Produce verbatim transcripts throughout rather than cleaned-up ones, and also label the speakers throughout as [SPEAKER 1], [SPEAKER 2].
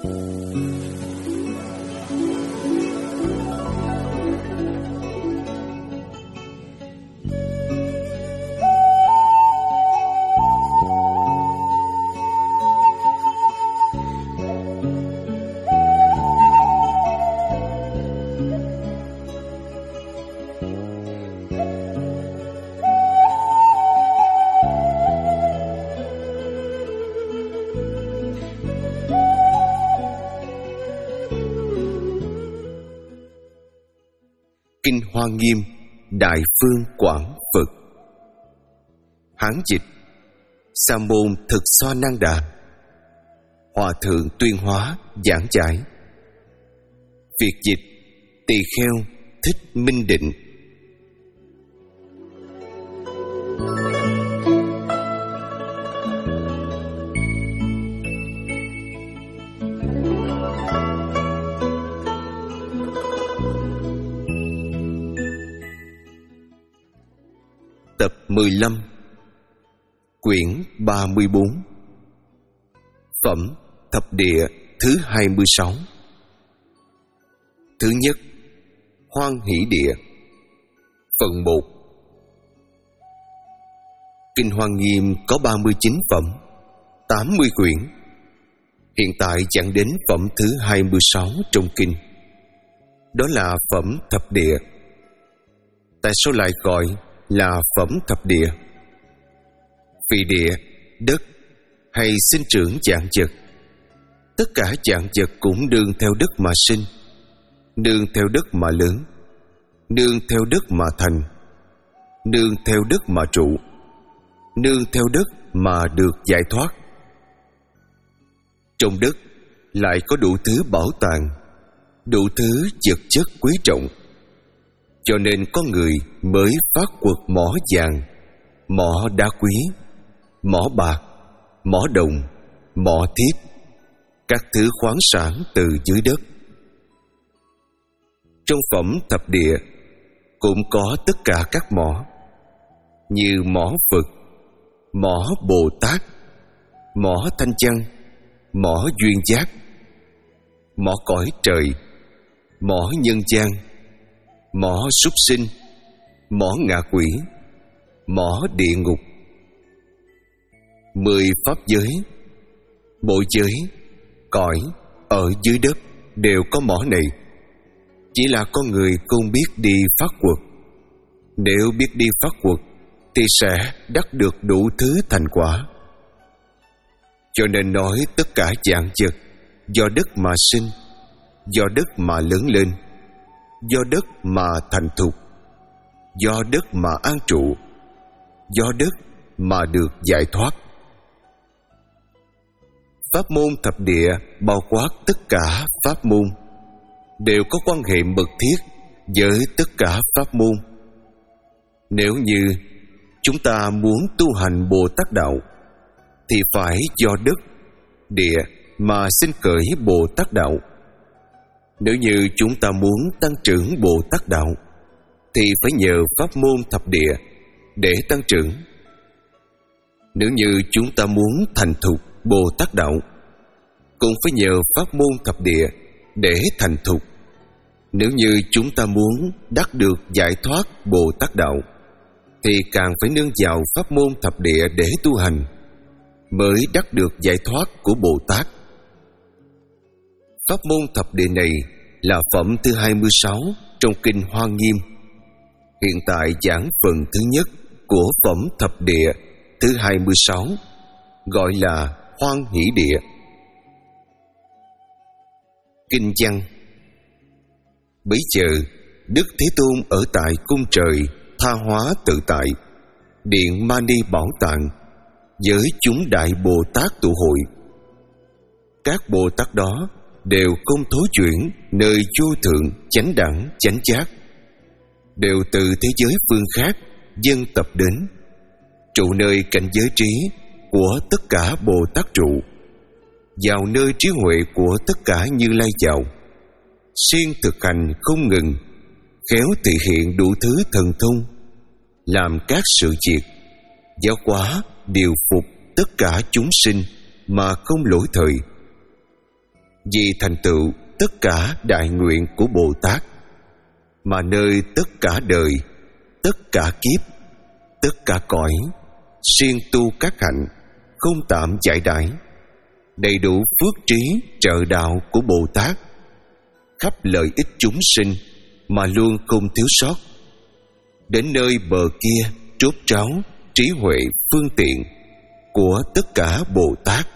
[SPEAKER 1] Kinh Hoa Nghiêm Đại Phương Quảng Phật. Hán dịch Sa môn Thực Xoa Năng Đà. Hòa thượng Tuyên Hóa giảng giải. Việt dịch Tỳ Kheo Thích Minh Định. Tập mười lăm, quyển ba mươi bốn, phẩm thập địa thứ hai mươi sáu. Thứ nhất, Hoan Hỷ Địa. Phần một. Kinh Hoa Nghiêm có ba mươi chín phẩm, tám mươi quyển. Hiện tại giảng đến phẩm thứ hai mươi sáu trong kinh. Đó là phẩm thập địa. Tại sao lại gọi là phẩm thập địa? Vì địa, đất hay sinh trưởng vạn vật, tất cả vạn vật cũng nương theo đất mà sinh, nương theo đất mà lớn, nương theo đất mà thành, nương theo đất mà trụ, nương theo đất mà được giải thoát. Trong đất lại có đủ thứ bảo tàng, đủ thứ vật chất quý trọng. Cho nên có người mới phát quật mỏ vàng, mỏ đá quý, mỏ bạc, mỏ đồng, mỏ thiết, các thứ khoáng sản từ dưới đất. Trong phẩm thập địa cũng có tất cả các mỏ, như mỏ Phật, mỏ Bồ Tát, mỏ Thanh Văn, mỏ Duyên Giác, mỏ cõi trời, mỏ nhân gian, mỏ súc sinh, mỏ ngạ quỷ, mỏ địa ngục. Mười pháp giới, bộ giới, cõi ở dưới đất đều có mỏ này. Chỉ là con người không biết đi phát quật. Nếu biết đi phát quật thì sẽ đắc được đủ thứ thành quả. Cho nên nói tất cả vạn vật do đất mà sinh, do đất mà lớn lên, do đất mà thành thục, do đất mà an trụ, do đất mà được giải thoát. Pháp môn thập địa bao quát tất cả pháp môn, đều có quan hệ mật thiết với tất cả pháp môn. Nếu như chúng ta muốn tu hành Bồ Tát Đạo thì phải do đất, địa mà sinh khởi Bồ Tát Đạo. Nếu như chúng ta muốn tăng trưởng Bồ Tát Đạo thì phải nhờ pháp môn thập địa để tăng trưởng. Nếu như chúng ta muốn thành thục Bồ Tát Đạo cũng phải nhờ pháp môn thập địa để thành thục. Nếu như chúng ta muốn đắc được giải thoát Bồ Tát Đạo thì càng phải nương vào pháp môn thập địa để tu hành, mới đắc được giải thoát của Bồ Tát. Pháp môn thập địa này là phẩm thứ hai mươi sáu trong Kinh Hoa Nghiêm. Hiện tại giảng phần thứ nhất của phẩm thập địa thứ hai mươi sáu, gọi là Hoan Hỷ Địa. Kinh văn. Bấy giờ Đức Thế Tôn ở tại cung trời Tha Hóa Tự Tại, điện Mani Bảo Tạng, với chúng đại Bồ Tát tụ hội. Các Bồ Tát đó đều không thối chuyển nơi vô thượng chánh đẳng chánh giác, đều từ thế giới phương khác dân tập đến, trụ nơi cảnh giới trí của tất cả Bồ Tát trụ, vào nơi trí huệ của tất cả Như Lai vào, siêng thực hành không ngừng, khéo thể hiện đủ thứ thần thông, làm các sự việc, giáo hóa điều phục tất cả chúng sinh mà không lỗi thời. vì thành tựu tất cả đại nguyện của Bồ Tát, mà nơi tất cả đời, tất cả kiếp, tất cả cõi, siêng tu các hạnh, không tạm giải đãi, đầy đủ phước trí trợ đạo của Bồ Tát, khắp lợi ích chúng sinh mà luôn không thiếu sót. Đến nơi bờ kia trốt tráo trí huệ phương tiện của tất cả Bồ Tát.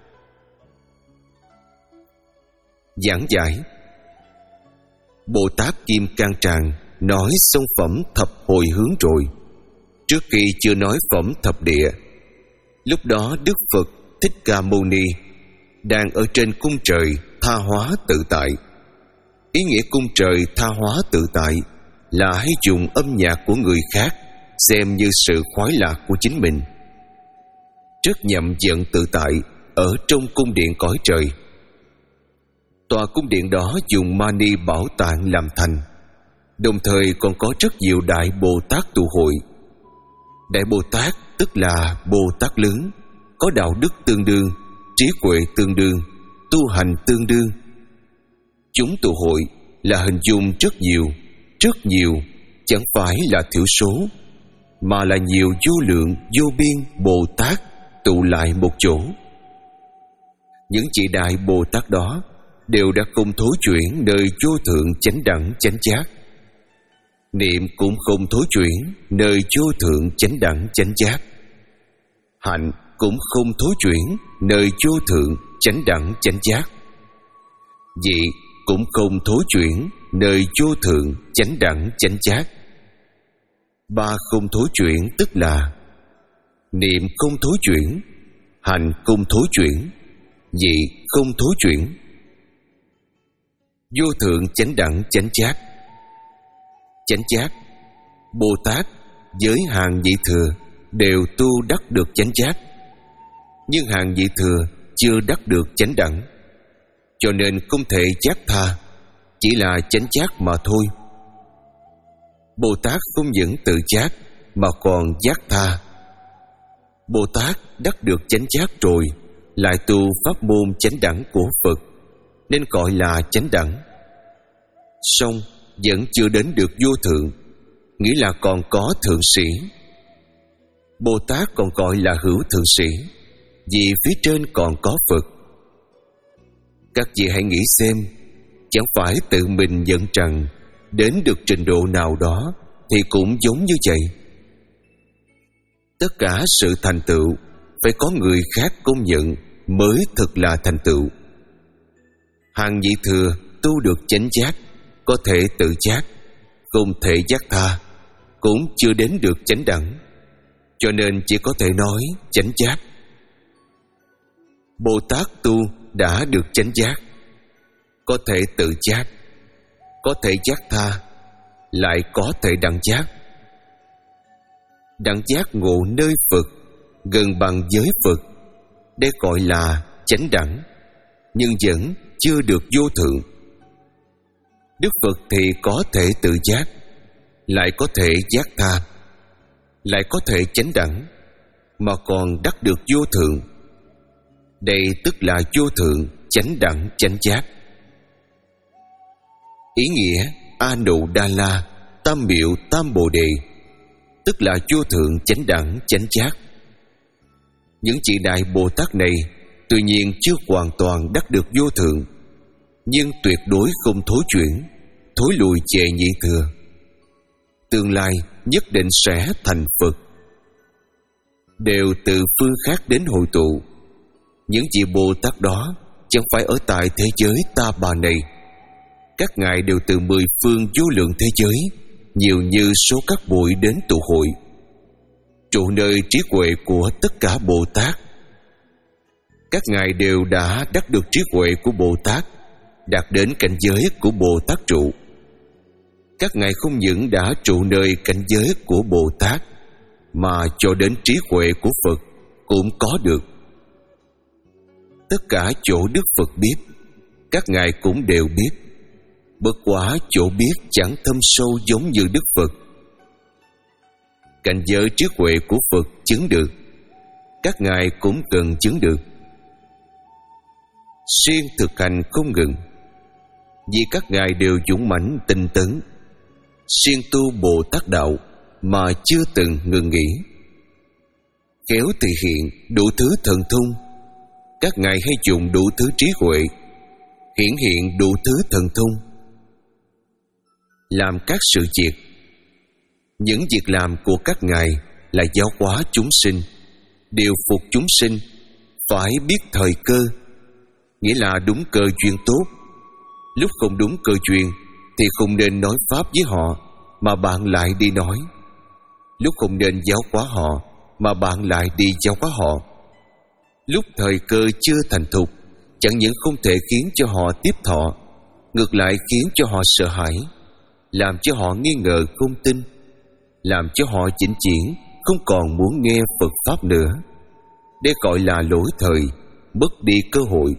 [SPEAKER 1] Giảng giải. Bồ Tát Kim Cang Tràng nói xong phẩm thập hồi hướng rồi. Trước khi chưa nói phẩm thập địa, lúc đó Đức Phật Thích Ca Mâu Ni đang ở trên cung trời tha hóa tự tại. Ý nghĩa cung trời tha hóa tự tại là hay dùng âm nhạc của người khác xem như sự khoái lạc của chính mình. Rất nhậm giận tự tại ở trong cung điện cõi trời. Tòa cung điện đó dùng mani bảo tạng làm thành, đồng thời còn có rất nhiều Đại Bồ Tát tụ hội. Đại Bồ Tát tức là Bồ Tát lớn, có đạo đức tương đương, trí huệ tương đương, tu hành tương đương. Chúng tụ hội là hình dung rất nhiều, rất nhiều, chẳng phải là thiểu số, mà là nhiều vô lượng vô biên Bồ Tát tụ lại một chỗ. Những vị Đại Bồ Tát đó đều đã không thối chuyển nơi vô thượng chánh đẳng chánh giác. Niệm cũng không thối chuyển nơi vô thượng chánh đẳng chánh giác. Hạnh cũng không thối chuyển nơi vô thượng chánh đẳng chánh giác. Vị cũng không thối chuyển nơi vô thượng chánh đẳng chánh giác. Ba không thối chuyển tức là niệm không thối chuyển, hành không thối chuyển, vị không thối chuyển. Vô thượng chánh đẳng chánh giác. Chánh giác, Bồ Tát với hàng vị thừa đều tu đắc được chánh giác, nhưng hàng vị thừa chưa đắc được chánh đẳng, cho nên không thể giác tha, chỉ là chánh giác mà thôi. Bồ Tát không những tự giác mà còn giác tha. Bồ Tát đắc được chánh giác rồi lại tu pháp môn chánh đẳng của Phật, nên gọi là chánh đẳng. Song vẫn chưa đến được vô thượng, nghĩa là còn có thượng sĩ. Bồ Tát còn gọi là hữu thượng sĩ, vì phía trên còn có Phật. Các vị hãy nghĩ xem, chẳng phải tự mình nhận rằng đến được trình độ nào đó thì cũng giống như vậy. Tất cả sự thành tựu phải có người khác công nhận mới thực là thành tựu. Hàng vị thừa tu được chánh giác, có thể tự giác, không thể giác tha, cũng chưa đến được chánh đẳng, cho nên chỉ có thể nói chánh giác. Bồ Tát tu đã được chánh giác, có thể tự giác, có thể giác tha, lại có thể đẳng giác. Đẳng giác ngộ nơi Phật, gần bằng với Phật, đây gọi là chánh đẳng, nhưng vẫn chưa được vô thượng. Đức Phật thì có thể tự giác, lại có thể giác tha, lại có thể chánh đẳng, mà còn đắc được vô thượng. Đây tức là vô thượng chánh đẳng chánh giác. Ý nghĩa A Nụ Đa La Tam Miệu Tam Bồ Đề tức là vô thượng chánh đẳng chánh giác. Những vị Đại Bồ Tát này tuy nhiên chưa hoàn toàn đắc được vô thượng, nhưng tuyệt đối không thối chuyển, thối lùi về nhị thừa. Tương lai nhất định sẽ thành Phật. Đều từ phương khác đến hội tụ. Những vị Bồ Tát đó chẳng phải ở tại thế giới ta bà này. Các ngài đều từ mười phương vô lượng thế giới, nhiều như số các bụi đến tụ hội, trụ nơi trí huệ của tất cả Bồ Tát. Các ngài đều đã đắc được trí huệ của Bồ Tát, đạt đến cảnh giới của Bồ Tát trụ. Các ngài không những đã trụ nơi cảnh giới của Bồ Tát, mà cho đến trí huệ của Phật cũng có được. Tất cả chỗ Đức Phật biết, các ngài cũng đều biết. Bất quá chỗ biết chẳng thâm sâu giống như Đức Phật. Cảnh giới trí huệ của Phật chứng được, các ngài cũng cần chứng được. siêng thực hành không ngừng, vì các ngài đều dũng mãnh tinh tấn, siêng tu Bồ Tát đạo mà chưa từng ngừng nghỉ. Khéo thể hiện đủ thứ thần thông, các ngài hay dùng đủ thứ trí huệ hiển hiện đủ thứ thần thông, làm các sự việc. Những việc làm của các ngài là giáo hóa chúng sinh, điều phục chúng sinh. Phải biết thời cơ, nghĩa là đúng cơ duyên tốt. Lúc không đúng cơ duyên thì không nên nói pháp với họ, mà bạn lại đi nói. Lúc không nên giáo hóa họ, mà bạn lại đi giáo hóa họ. Lúc thời cơ chưa thành thục, chẳng những không thể khiến cho họ tiếp thọ, ngược lại khiến cho họ sợ hãi, làm cho họ nghi ngờ không tin, làm cho họ chỉnh chuyển, không còn muốn nghe Phật Pháp nữa. Đây gọi là lỗi thời, mất đi cơ hội.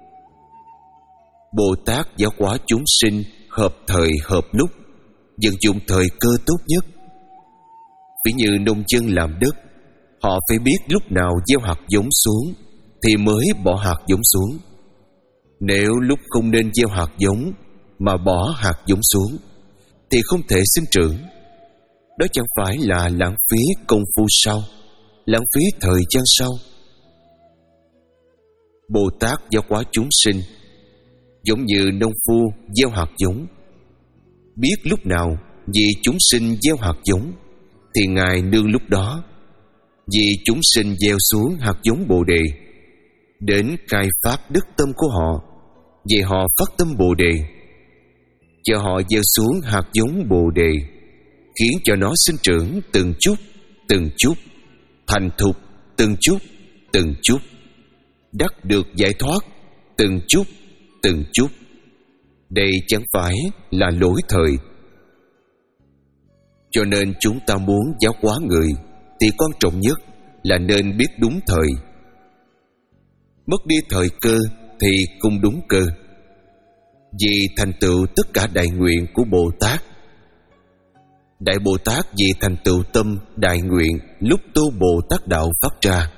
[SPEAKER 1] Bồ Tát giáo hóa chúng sinh hợp thời hợp lúc, vận dụng thời cơ tốt nhất. Ví như nông dân làm đất, họ phải biết lúc nào gieo hạt giống xuống thì mới bỏ hạt giống xuống. Nếu lúc không nên gieo hạt giống mà bỏ hạt giống xuống thì không thể sinh trưởng. Đó chẳng phải là lãng phí công phu sao, lãng phí thời gian sao? Bồ Tát giáo hóa chúng sinh giống như nông phu gieo hạt giống. Biết lúc nào vì chúng sinh gieo hạt giống thì ngài nương lúc đó. Vì chúng sinh gieo xuống hạt giống Bồ Đề, đến khai phát đức tâm của họ, vì họ phát tâm Bồ Đề, cho họ gieo xuống hạt giống Bồ Đề, khiến cho nó sinh trưởng từng chút, từng chút, thành thục từng chút, từng chút, đắc được giải thoát từng chút, từng chút. Đây chẳng phải là lỗi thời. Cho nên chúng ta muốn giáo hóa người thì quan trọng nhất là nên biết đúng thời. Mất đi thời cơ thì không đúng cơ. Vì thành tựu tất cả đại nguyện của Bồ Tát. Đại Bồ Tát vì thành tựu tâm đại nguyện lúc tu Bồ Tát đạo phát ra,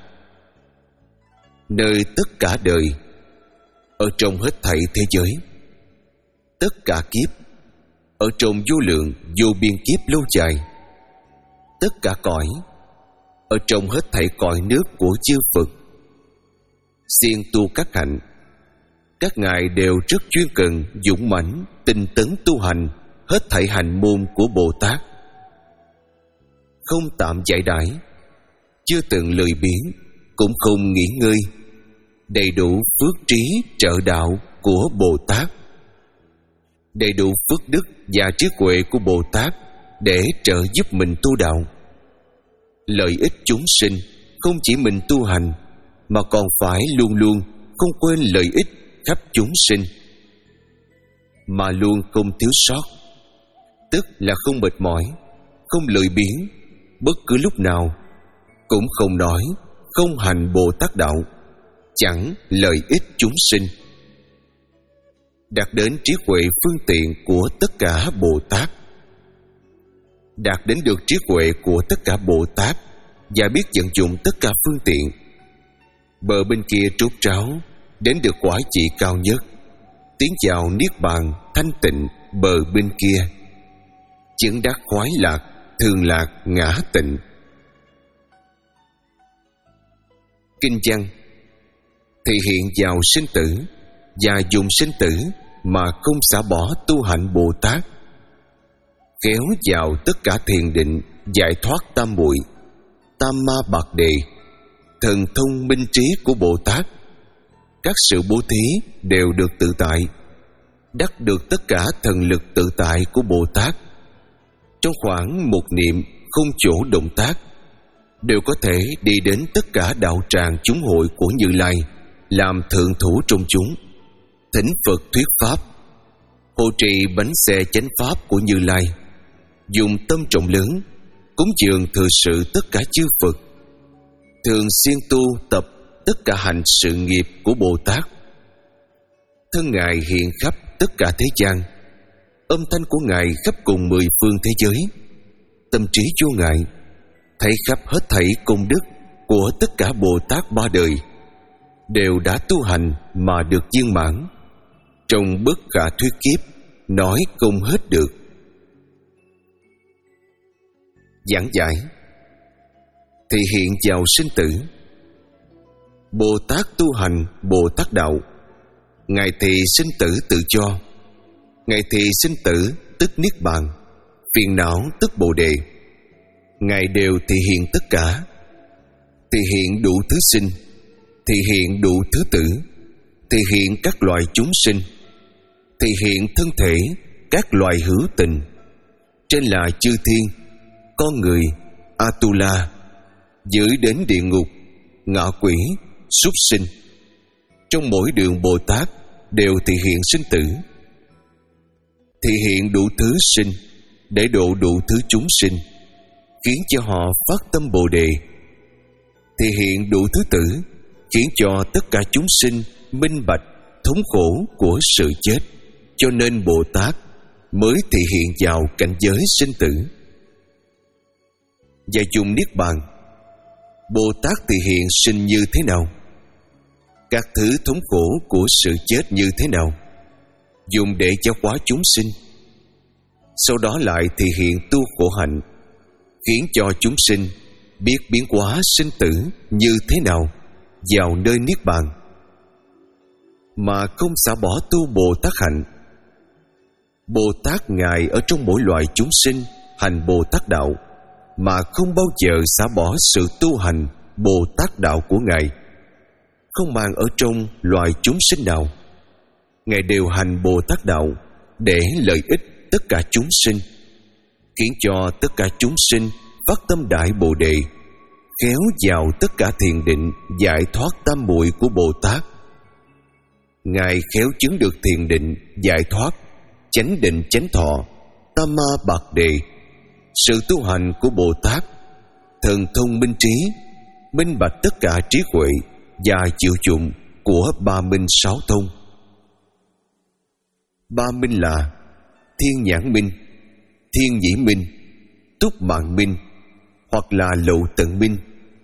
[SPEAKER 1] nơi tất cả đời, ở trong hết thảy thế giới, tất cả kiếp, ở trong vô lượng vô biên kiếp lâu dài, tất cả cõi, ở trong hết thảy cõi nước của chư Phật, siêng tu các hạnh, các ngài đều rất chuyên cần, dũng mãnh, tinh tấn tu hành hết thảy hành môn của Bồ Tát, không tạm giải đãi, chưa từng lười biếng, cũng không nghỉ ngơi, đầy đủ phước trí trợ đạo của Bồ Tát, đầy đủ phước đức và trí huệ của Bồ Tát để trợ giúp mình tu đạo. Lợi ích chúng sinh không chỉ mình tu hành, mà còn phải luôn luôn không quên lợi ích khắp chúng sinh, mà luôn không thiếu sót, tức là không mệt mỏi, không lười biếng, bất cứ lúc nào, cũng không nói, không hành Bồ Tát đạo, chẳng lợi ích chúng sinh, đạt đến trí huệ phương tiện của tất cả Bồ Tát. Đạt đến được trí huệ của tất cả Bồ Tát và biết vận dụng tất cả phương tiện, bờ bên kia trút tráo đến được quả vị cao nhất, tiến vào niết bàn thanh tịnh bờ bên kia, chứng đắc khoái lạc, thường lạc, ngã tịnh. Kinh văn thể hiện vào sinh tử và dùng sinh tử mà không xả bỏ tu hạnh Bồ Tát, kéo vào tất cả thiền định, giải thoát tam muội, tam ma bạc đề, thần thông minh trí của Bồ Tát. Các sự bố thí đều được tự tại, đắc được tất cả thần lực tự tại của Bồ Tát. Trong khoảng một niệm không chỗ động tác, đều có thể đi đến tất cả đạo tràng chúng hội của Như Lai, làm thượng thủ trong chúng, thỉnh Phật thuyết pháp, hộ trì bánh xe chánh pháp của Như Lai, dùng tâm trọng lớn cúng dường thừa sự tất cả chư Phật, thường xuyên tu tập tất cả hành sự nghiệp của Bồ Tát. Thân Ngài hiện khắp tất cả thế gian, âm thanh của Ngài khắp cùng mười phương thế giới, tâm trí vô ngại, thấy khắp hết thảy công đức của tất cả Bồ Tát ba đời, đều đã tu hành mà được viên mãn. Trong bất khả thuyết kiếp, nói không hết được. Giảng giải thì hiện vào sinh tử. Bồ Tát tu hành Bồ Tát đạo. Ngài thì sinh tử tự cho. Ngài thì sinh tử tức niết bàn, phiền não tức bồ đề. Ngài đều thị hiện tất cả. Thị hiện đủ thứ sinh, thị hiện đủ thứ tử, thị hiện các loài chúng sinh, thị hiện thân thể các loài hữu tình. Trên là chư thiên, con người, Atula, dưới đến địa ngục, ngạ quỷ, súc sinh. Trong mỗi đường Bồ Tát đều thị hiện sinh tử. Thị hiện đủ thứ sinh để độ đủ thứ chúng sinh, khiến cho họ phát tâm bồ đề. Thị hiện đủ thứ tử, khiến cho tất cả chúng sinh minh bạch thống khổ của sự chết. Cho nên Bồ Tát mới thị hiện vào cảnh giới sinh tử. Và dùng niết bàn, Bồ Tát thị hiện sinh như thế nào? Các thứ thống khổ của sự chết như thế nào? Dùng để cho hóa chúng sinh. Sau đó lại thị hiện tu khổ hạnh, khiến cho chúng sinh biết biến hóa sinh tử như thế nào vào nơi niết bàn, mà không xả bỏ tu Bồ Tát hạnh. Bồ Tát Ngài ở trong mỗi loài chúng sinh hành Bồ Tát đạo, mà không bao giờ xả bỏ sự tu hành Bồ Tát đạo của Ngài. Không mang ở trong loài chúng sinh nào, Ngài đều hành Bồ Tát đạo để lợi ích tất cả chúng sinh, khiến cho tất cả chúng sinh phát tâm đại bồ đề, khéo vào tất cả thiền định giải thoát tam muội của Bồ Tát. Ngài khéo chứng được thiền định giải thoát, chánh định chánh thọ, tam ma bạc đề. Sự tu hành của Bồ Tát thần thông minh trí, minh bạch tất cả trí huệ và chịu dụng của ba minh sáu thông. Ba minh là thiên nhãn minh, thiên nhĩ minh, túc mạng minh, hoặc là lậu tận minh.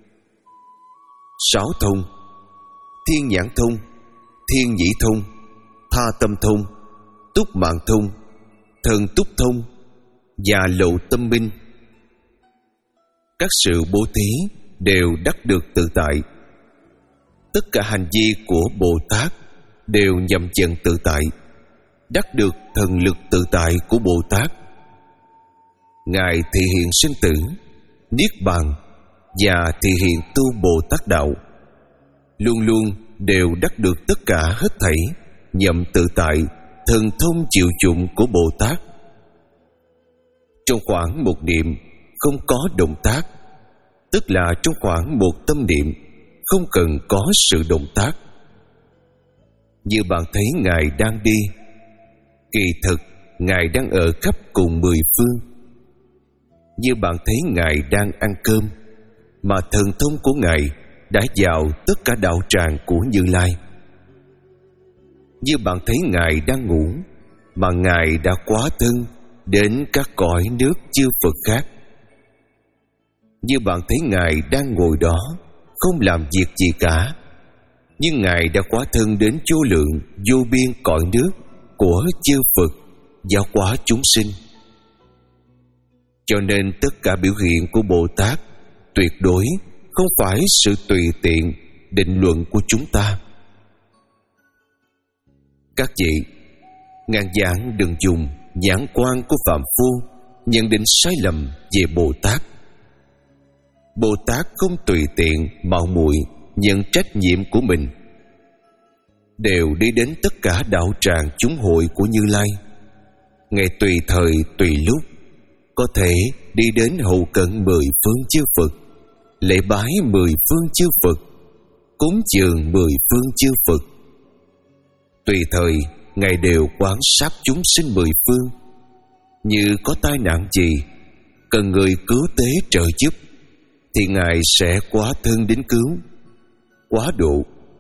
[SPEAKER 1] Sáu thông: thiên nhãn thông, thiên nhĩ thông, tha tâm thông, túc mạng thông, thần túc thông và lậu tâm minh. Các sự bố thí đều đắc được tự tại. Tất cả hành vi của Bồ Tát đều nhằm dần tự tại, đắc được thần lực tự tại của Bồ Tát. Ngài thị hiện sinh tử, niết bàn và thị hiện tu Bồ Tát đạo, luôn luôn đều đắc được tất cả hết thảy nhậm tự tại thần thông chịu dụng của Bồ Tát. Trong khoảng một niệm không có động tác, tức là trong khoảng một tâm niệm không cần có sự động tác. Như bạn thấy Ngài đang đi, kỳ thực Ngài đang ở khắp cùng mười phương. Như bạn thấy Ngài đang ăn cơm, mà thần thông của Ngài đã vào tất cả đạo tràng của Như Lai. Như bạn thấy Ngài đang ngủ, mà Ngài đã quá thân đến các cõi nước chư Phật khác. Như bạn thấy Ngài đang ngồi đó không làm việc gì cả, nhưng Ngài đã quá thân đến vô lượng vô biên cõi nước của chư Phật giáo hóa chúng sinh. Cho nên tất cả biểu hiện của Bồ Tát tuyệt đối không phải sự tùy tiện định luận của chúng ta. Các vị ngàn vạn đừng dùng nhãn quan của phàm phu nhận định sai lầm về Bồ Tát. Bồ Tát không tùy tiện mạo muội nhận trách nhiệm của mình, đều đi đến tất cả đạo tràng chúng hội của Như Lai. Ngài tùy thời tùy lúc có thể đi đến hậu cận mười phương chư Phật, lễ bái mười phương chư Phật, cúng dường mười phương chư Phật. Tùy thời Ngài đều quan sát chúng sinh mười phương. Như có tai nạn gì cần người cứu tế trợ giúp, thì Ngài sẽ quá thân đến cứu, quá độ.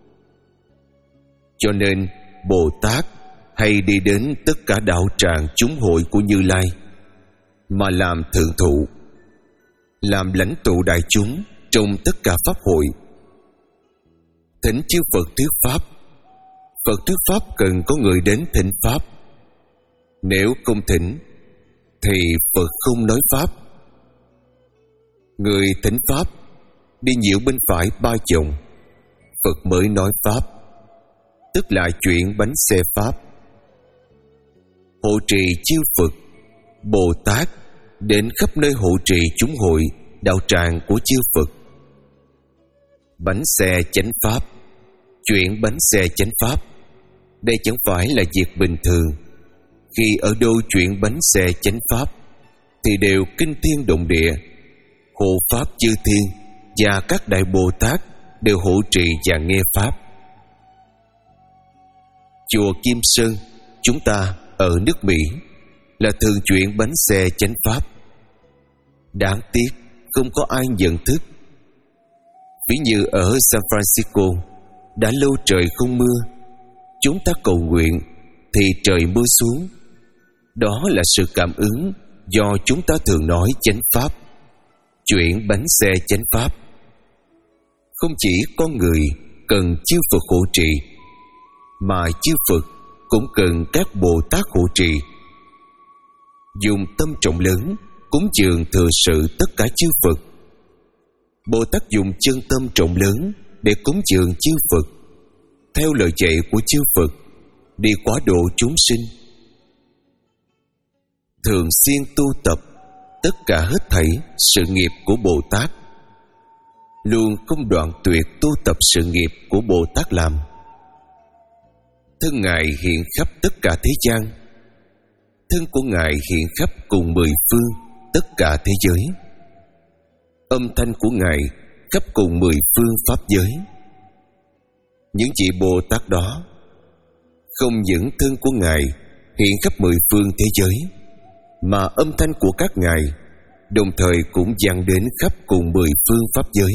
[SPEAKER 1] Cho nên Bồ Tát hay đi đến tất cả đạo tràng chúng hội của Như Lai, mà làm thượng thụ, làm lãnh tụ đại chúng trong tất cả pháp hội. thỉnh chư Phật thuyết pháp. Phật thuyết pháp cần có người đến thỉnh pháp. Nếu không thỉnh thì Phật không nói pháp. Người thỉnh pháp đi nhiễu bên phải ba vòng, Phật mới nói pháp, tức là chuyển bánh xe pháp. Hộ trì chư Phật, Bồ Tát đến khắp nơi hộ trì chúng hội đạo tràng của chư Phật. Bánh xe chánh pháp, chuyển bánh xe chánh pháp, đây chẳng phải là việc bình thường. Khi ở đâu chuyển bánh xe chánh pháp thì đều kinh thiên động địa, hộ pháp chư thiên và các đại Bồ Tát đều hộ trì và nghe pháp. Chùa Kim Sơn chúng ta ở nước Mỹ là thường chuyển bánh xe chánh pháp. Đáng tiếc không có ai nhận thức. Ví như ở San Francisco, đã lâu trời không mưa, chúng ta cầu nguyện thì trời mưa xuống. Đó là sự cảm ứng do chúng ta thường nói chánh pháp, chuyển bánh xe chánh pháp. Không chỉ con người cần chư Phật hộ trì, mà chư Phật cũng cần các Bồ Tát hộ trì. Dùng tâm trọng lớn cúng dường thừa sự tất cả chư Phật. Bồ Tát dùng chân tâm trọng lớn để cúng dường chư Phật, theo lời dạy của chư Phật, đi quá độ chúng sinh. Thường xuyên tu tập tất cả hết thảy sự nghiệp của Bồ Tát, luôn không đoạn tuyệt tu tập sự nghiệp của Bồ Tát làm. Thân Ngài hiện khắp tất cả thế gian, thân của Ngài hiện khắp cùng mười phương tất cả thế giới, âm thanh của Ngài khắp cùng mười phương pháp giới. Những vị Bồ Tát đó không những thân của Ngài hiện khắp mười phương thế giới, mà âm thanh của các Ngài đồng thời cũng vang đến khắp cùng mười phương pháp giới.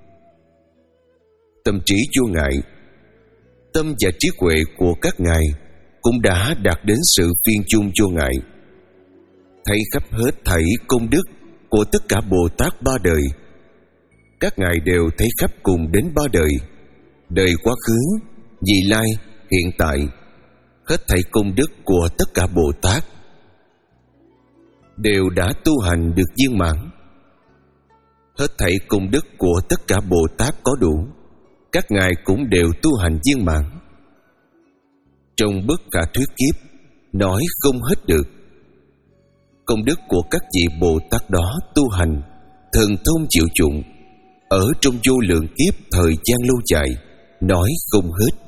[SPEAKER 1] Tâm trí vô ngại, tâm và trí huệ của các Ngài cũng đã đạt đến sự viên chung vô ngại, thấy khắp hết thảy công đức của tất cả Bồ Tát ba đời. Các Ngài đều thấy khắp cùng đến ba đời, đời quá khứ, vị lai, hiện tại, hết thảy công đức của tất cả Bồ Tát đều đã tu hành được viên mãn. Hết thảy công đức của tất cả Bồ Tát có đủ, các Ngài cũng đều tu hành viên mãn. Trong bất khả thuyết kiếp, nói không hết được. Công đức của các vị Bồ Tát đó tu hành thần thông chịu dụng, ở trong vô lượng kiếp thời gian lâu dài, nói không hết.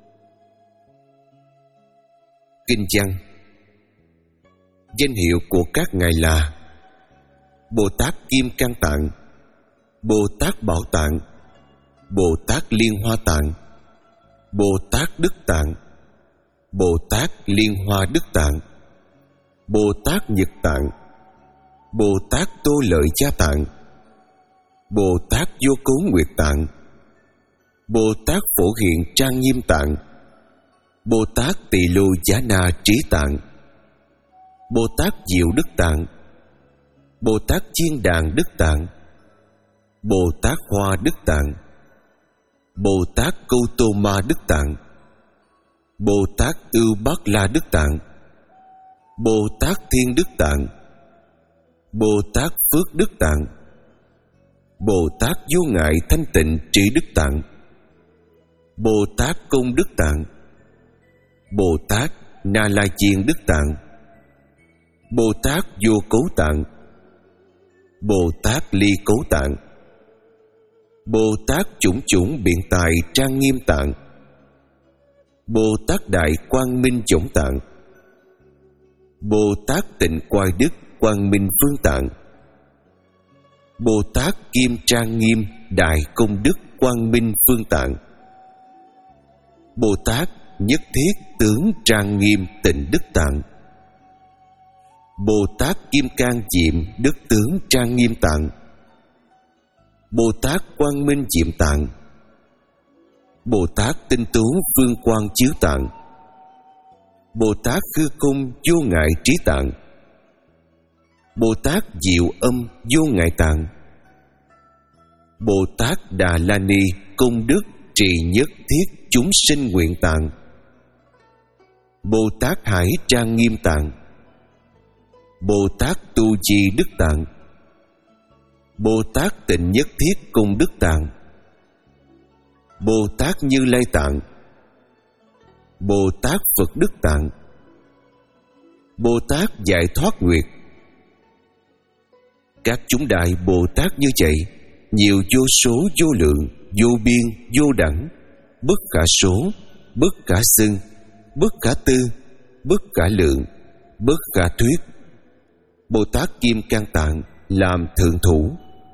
[SPEAKER 1] Kinh văn. Danh hiệu của các Ngài là Bồ Tát Kim Cang Tạng, Bồ Tát Bảo Tạng, Bồ Tát Liên Hoa Tạng, Bồ Tát Đức Tạng, Bồ Tát Liên Hoa Đức Tạng, Bồ Tát Nhật Tạng, Bồ Tát Tô Lợi Gia Tạng, Bồ Tát Vô Cấu Nguyệt Tạng, Bồ Tát Phổ Hiện Trang Nghiêm Tạng, Bồ Tát Tỳ Lô Giá Na Trí Tạng, Bồ Tát Diệu Đức Tạng, Bồ Tát Chiên Đàn Đức Tạng, Bồ Tát Hoa Đức Tạng, Bồ Tát Câu Tô Ma Đức Tạng, Bồ Tát Ưu Bát La Đức Tạng, Bồ Tát Thiên Đức Tạng, Bồ Tát Phước Đức Tạng, Bồ Tát Vô Ngại Thanh Tịnh Trí Đức Tạng, Bồ Tát Công Đức Tạng, Bồ Tát Na La Chiên Đức Tạng, Bồ Tát Vô Cấu Tạng, Bồ Tát Ly Cấu Tạng, Bồ Tát Chủng Chủng Biện Tài Trang Nghiêm Tạng, Bồ Tát Đại Quang Minh Chổng Tạng, Bồ Tát Tịnh Quai Đức Quang Minh Phương Tạng, Bồ Tát Kim Trang Nghiêm Đại Công Đức Quang Minh Phương Tạng, Bồ Tát Nhất Thiết Tướng Trang Nghiêm Tịnh Đức Tạng, Bồ Tát Kim Cang Diệm Đức Tướng Trang Nghiêm Tạng, Bồ Tát Quang Minh Diệm Tạng, Bồ Tát Tinh Tú Phương Quang Chiếu Tạng, Bồ Tát Khư Cung Vô Ngại Trí Tạng, Bồ Tát Diệu Âm Vô Ngại Tạng, Bồ Tát Đà La Ni Công Đức trì nhất thiết chúng sinh nguyện tạng. Bồ Tát Hải trang nghiêm tạng. Bồ Tát tu trì đức tạng. Bồ Tát tịnh nhất thiết cung đức tạng. Bồ Tát Như Lai tạng. Bồ Tát Phật đức tạng. Bồ Tát giải thoát nguyệt. Các chúng đại Bồ Tát như vậy, nhiều vô số vô lượng, vô biên, vô đẳng, bất khả số, bất khả xưng, bất khả tư, bất khả lượng, bất khả thuyết. Bồ Tát Kim Cang Tạng làm thượng thủ.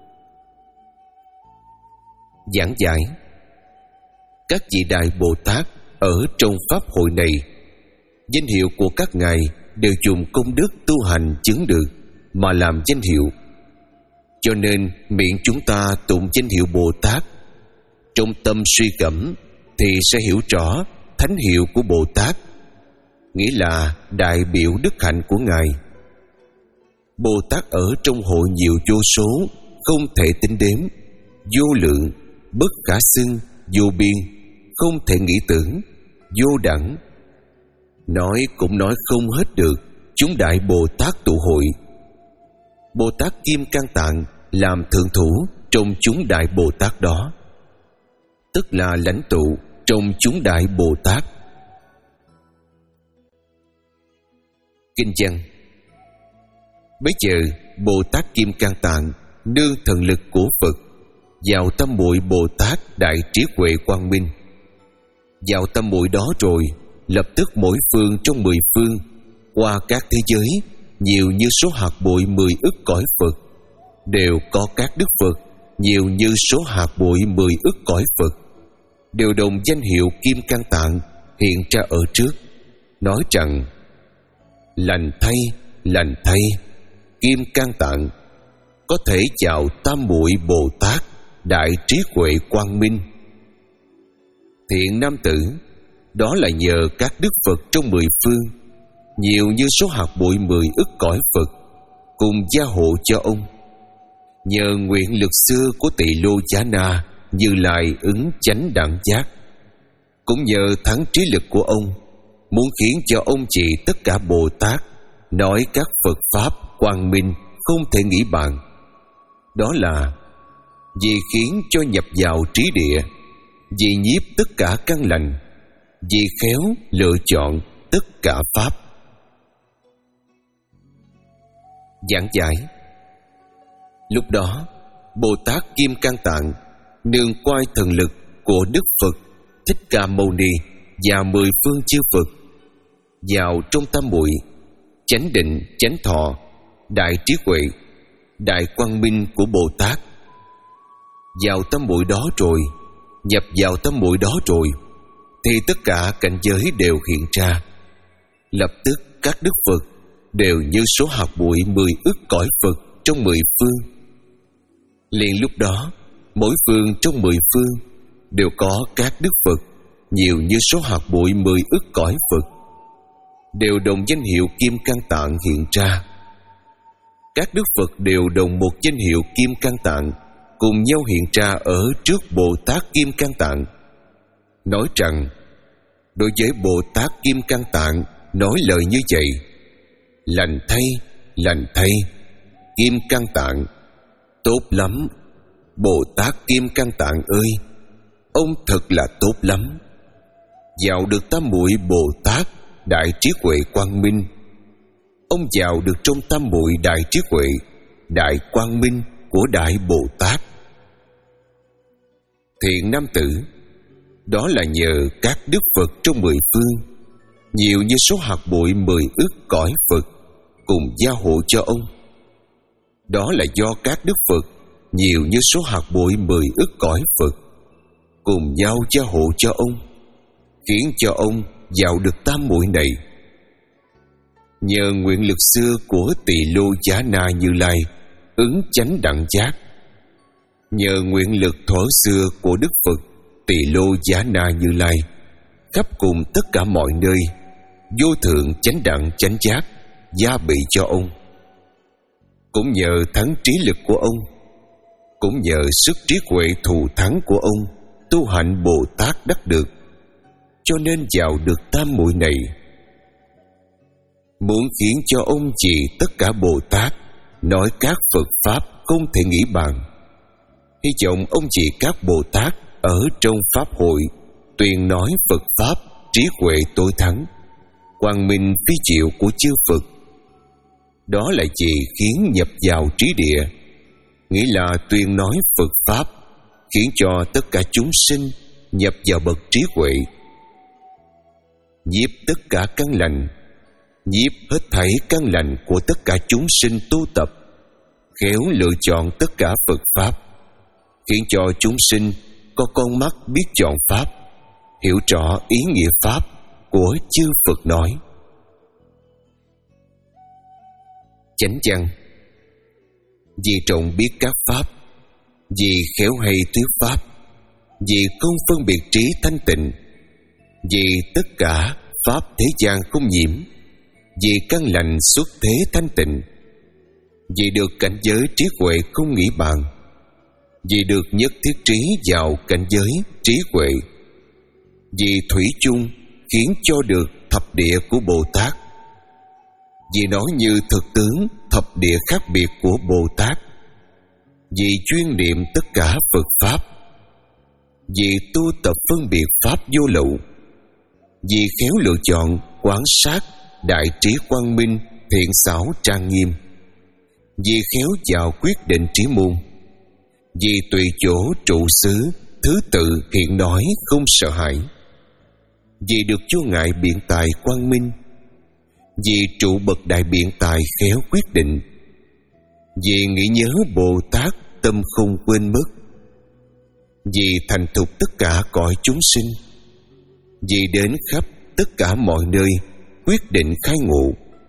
[SPEAKER 1] Giảng giải. Các vị đại Bồ Tát ở trong pháp hội này, danh hiệu của các ngài đều dùng công đức tu hành chứng được mà làm danh hiệu. Cho nên miệng chúng ta tụng danh hiệu Bồ Tát, trong tâm suy gẫm thì sẽ hiểu rõ thánh hiệu của Bồ Tát, nghĩa là đại biểu đức hạnh của ngài. Bồ Tát ở trong hội nhiều vô số, không thể tính đếm, vô lượng, bất khả xưng, vô biên, không thể nghĩ tưởng, vô đẳng. Nói cũng nói không hết được chúng đại Bồ Tát tụ hội. Bồ Tát Kim Cang Tạng làm thượng thủ trong chúng đại Bồ Tát đó, tức là lãnh tụ trong chúng đại Bồ Tát. Kinh văn. Bấy giờ Bồ Tát Kim Cang Tạng nương thần lực của Phật vào tâm muội Bồ Tát đại trí huệ quang minh. Vào tâm muội đó rồi, lập tức mỗi phương trong mười phương, qua các thế giới nhiều như số hạt bụi mười ức cõi Phật, đều có các đức Phật nhiều như số hạt bụi mười ức cõi Phật, đều đồng danh hiệu Kim Cang Tạng hiện ra ở trước, nói rằng: lành thay, lành thay, Kim Cang Tạng có thể chào tam muội Bồ Tát đại trí huệ quang minh. Thiện nam tử, đó là nhờ các đức Phật trong mười phương nhiều như số hạt bụi mười ức cõi Phật cùng gia hộ cho ông. Nhờ nguyện lực xưa của Tỳ Lô Giá Na Như Lai ứng chánh đẳng giác, cũng nhờ thắng trí lực của ông, muốn khiến cho ông chị tất cả Bồ Tát nói các Phật pháp quang minh không thể nghĩ bàn. Đó là vì khiến cho nhập vào trí địa, vì nhiếp tất cả căn lành, vì khéo lựa chọn tất cả pháp. Giảng giải. Lúc đó Bồ Tát Kim Cang Tạng nương quay thần lực của Đức Phật Thích Ca Mâu Ni và mười phương chư Phật vào trong tam muội chánh định, chánh thọ, đại trí huệ, đại quang minh của Bồ Tát. Vào tâm muội đó rồi, nhập vào tâm muội đó rồi, thì tất cả cảnh giới đều hiện ra. Lập tức các đức Phật đều như số hạt bụi mười ức cõi Phật trong mười phương. Liền lúc đó, mỗi phương trong mười phương đều có các đức Phật nhiều như số hạt bụi mười ức cõi Phật, đều đồng danh hiệu Kim Cang Tạng hiện ra. Các đức Phật đều đồng một danh hiệu Kim Cang Tạng cùng nhau hiện ra ở trước Bồ Tát Kim Cang Tạng, nói rằng: đối với Bồ Tát Kim Cang Tạng nói lời như vậy: lành thay, lành thay, Kim Cang Tạng, tốt lắm, Bồ Tát Kim Cang Tạng ơi, ông thật là tốt lắm. Vào được tam muội Bồ Tát đại trí huệ quang minh, ông vào được trong tam muội đại trí huệ, đại quang minh của đại Bồ Tát. Thiện nam tử, đó là nhờ các đức Phật trong mười phương nhiều như số hạt bụi mười ức cõi Phật cùng gia hộ cho ông. Đó là do các đức Phật nhiều như số hạt bụi mười ức cõi Phật cùng nhau gia hộ cho ông, khiến cho ông vào được tam muội này. Nhờ nguyện lực xưa của Tỳ Lô Giá Na Như Lai ứng chánh đẳng giác, nhờ nguyện lực thuở xưa của Đức Phật Tỳ Lô Giá Na Như Lai khắp cùng tất cả mọi nơi, vô thượng chánh đẳng chánh giác gia bị cho ông. Cũng nhờ thắng trí lực của ông, cũng nhờ sức trí huệ thù thắng của ông, tu hạnh Bồ Tát đắc được, cho nên vào được tam muội này. Muốn khiến cho ông chị tất cả Bồ Tát nói các Phật Pháp không thể nghĩ bàn, hy vọng ông chị các Bồ Tát ở trong Pháp hội tuyên nói Phật Pháp trí huệ tối thắng, quang minh phi diệu của chư Phật. Đó là gì khiến nhập vào trí địa, nghĩa là tuyên nói Phật Pháp, khiến cho tất cả chúng sinh nhập vào bậc trí huệ, nhiếp tất cả căn lành, nhiếp hết thảy căn lành của tất cả chúng sinh tu tập, khéo lựa chọn tất cả Phật Pháp, khiến cho chúng sinh có con mắt biết chọn Pháp, hiểu rõ ý nghĩa Pháp của chư Phật nói. Chánh văn: vì trọng biết các Pháp, vì khéo hay thuyết Pháp, vì không phân biệt trí thanh tịnh, vì tất cả Pháp thế gian không nhiễm, vì căn lành xuất thế thanh tịnh, vì được cảnh giới trí huệ không nghĩ bàn, vì được nhất thiết trí vào cảnh giới trí huệ, vì thủy chung khiến cho được thập địa của Bồ Tát, vì nói như thực tướng thập địa khác biệt của Bồ Tát, vì chuyên niệm tất cả Phật Pháp, vì tu tập phân biệt Pháp vô lậu, vì khéo lựa chọn quán sát đại trí quang minh thiện xảo trang nghiêm, vì khéo vào quyết định trí môn, vì tùy chỗ trụ xứ thứ tự hiện nói không sợ hãi, vì được vô ngại biện tài quang minh, vì trụ bậc đại biện tài khéo quyết định, vì nghĩ nhớ Bồ Tát tâm không quên mất, vì thành thục tất cả cõi chúng sinh, vì đến khắp tất cả mọi nơi quyết định khai ngộ.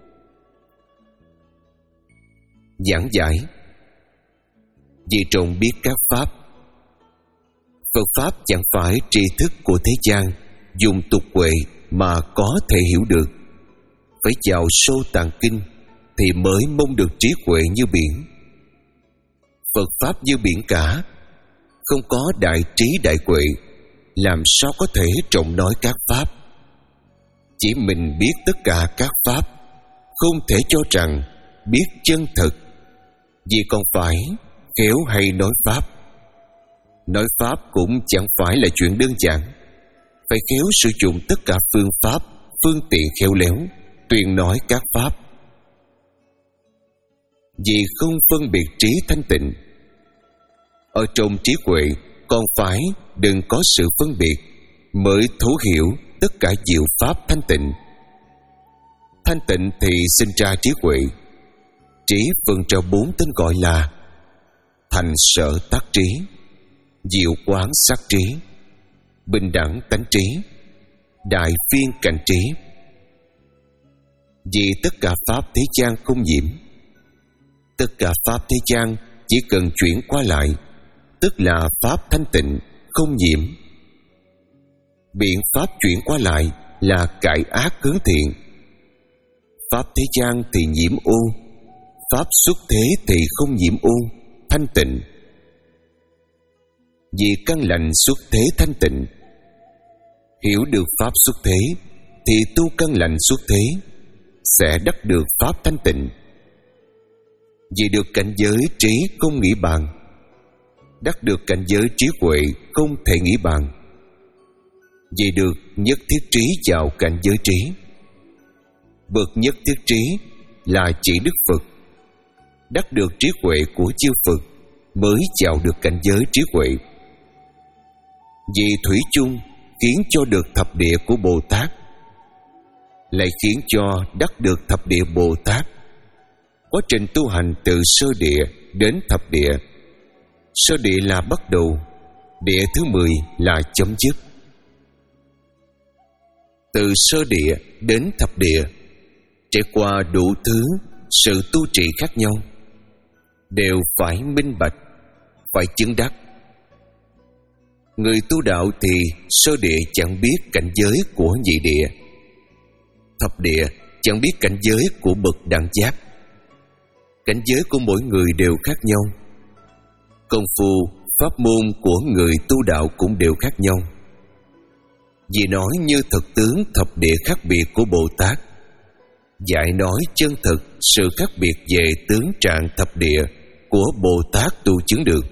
[SPEAKER 1] Giảng giải: vì trọng biết các Pháp. Phật Pháp chẳng phải tri thức của thế gian dùng tục huệ mà có thể hiểu được, phải vào sâu tạng kinh thì mới mong được trí huệ như biển. Phật Pháp như biển cả, không có đại trí đại huệ, làm sao có thể trọng nói các Pháp. Chỉ mình biết tất cả các Pháp, không thể cho rằng biết chân thật, vì còn phải khéo hay nói Pháp. Nói Pháp cũng chẳng phải là chuyện đơn giản, phải khéo sử dụng tất cả phương pháp, phương tiện khéo léo, tuyên nói các Pháp. Vì không phân biệt trí thanh tịnh, ở trong trí huệ còn phải đừng có sự phân biệt, mới thấu hiểu tất cả diệu Pháp thanh tịnh. Thanh tịnh thì sinh ra trí huệ. Trí phân ra bốn tên gọi là thành sở tác trí, diệu quán sát trí, bình đẳng tánh trí, đại phiên cảnh trí. Vì tất cả Pháp thế gian không nhiễm, tất cả Pháp thế gian chỉ cần chuyển qua lại, tức là Pháp thanh tịnh, không nhiễm. Biện Pháp chuyển qua lại là cải ác hướng thiện. Pháp thế gian thì nhiễm ô, Pháp xuất thế thì không nhiễm ô, thanh tịnh. Vì căn lành xuất thế thanh tịnh, hiểu được Pháp xuất thế thì tu căn lành xuất thế, sẽ đắc được Pháp thanh tịnh. Vì được cảnh giới trí không nghĩ bàn, đắc được cảnh giới trí huệ không thể nghĩ bàn. Vì được nhất thiết trí vào cảnh giới trí. Bậc nhất thiết trí là chỉ Đức Phật, đắc được trí huệ của chư Phật mới vào được cảnh giới trí huệ. Vì thủy chung khiến cho được thập địa của Bồ Tát, lại khiến cho đắc được thập địa Bồ Tát. Quá trình tu hành từ sơ địa đến thập địa. Sơ địa là bắt đầu, địa thứ mười là chấm dứt. Từ sơ địa đến thập địa, trải qua đủ thứ sự tu trì khác nhau, đều phải minh bạch, phải chứng đắc. Người tu đạo thì sơ địa chẳng biết cảnh giới của nhị địa, thập địa chẳng biết cảnh giới của bậc đẳng giác. Cảnh giới của mỗi người đều khác nhau. Công phu Pháp môn của người tu đạo cũng đều khác nhau. Vì nói như thực tướng thập địa khác biệt của Bồ Tát, dạy nói chân thực sự khác biệt về tướng trạng thập địa của Bồ Tát tu chứng được.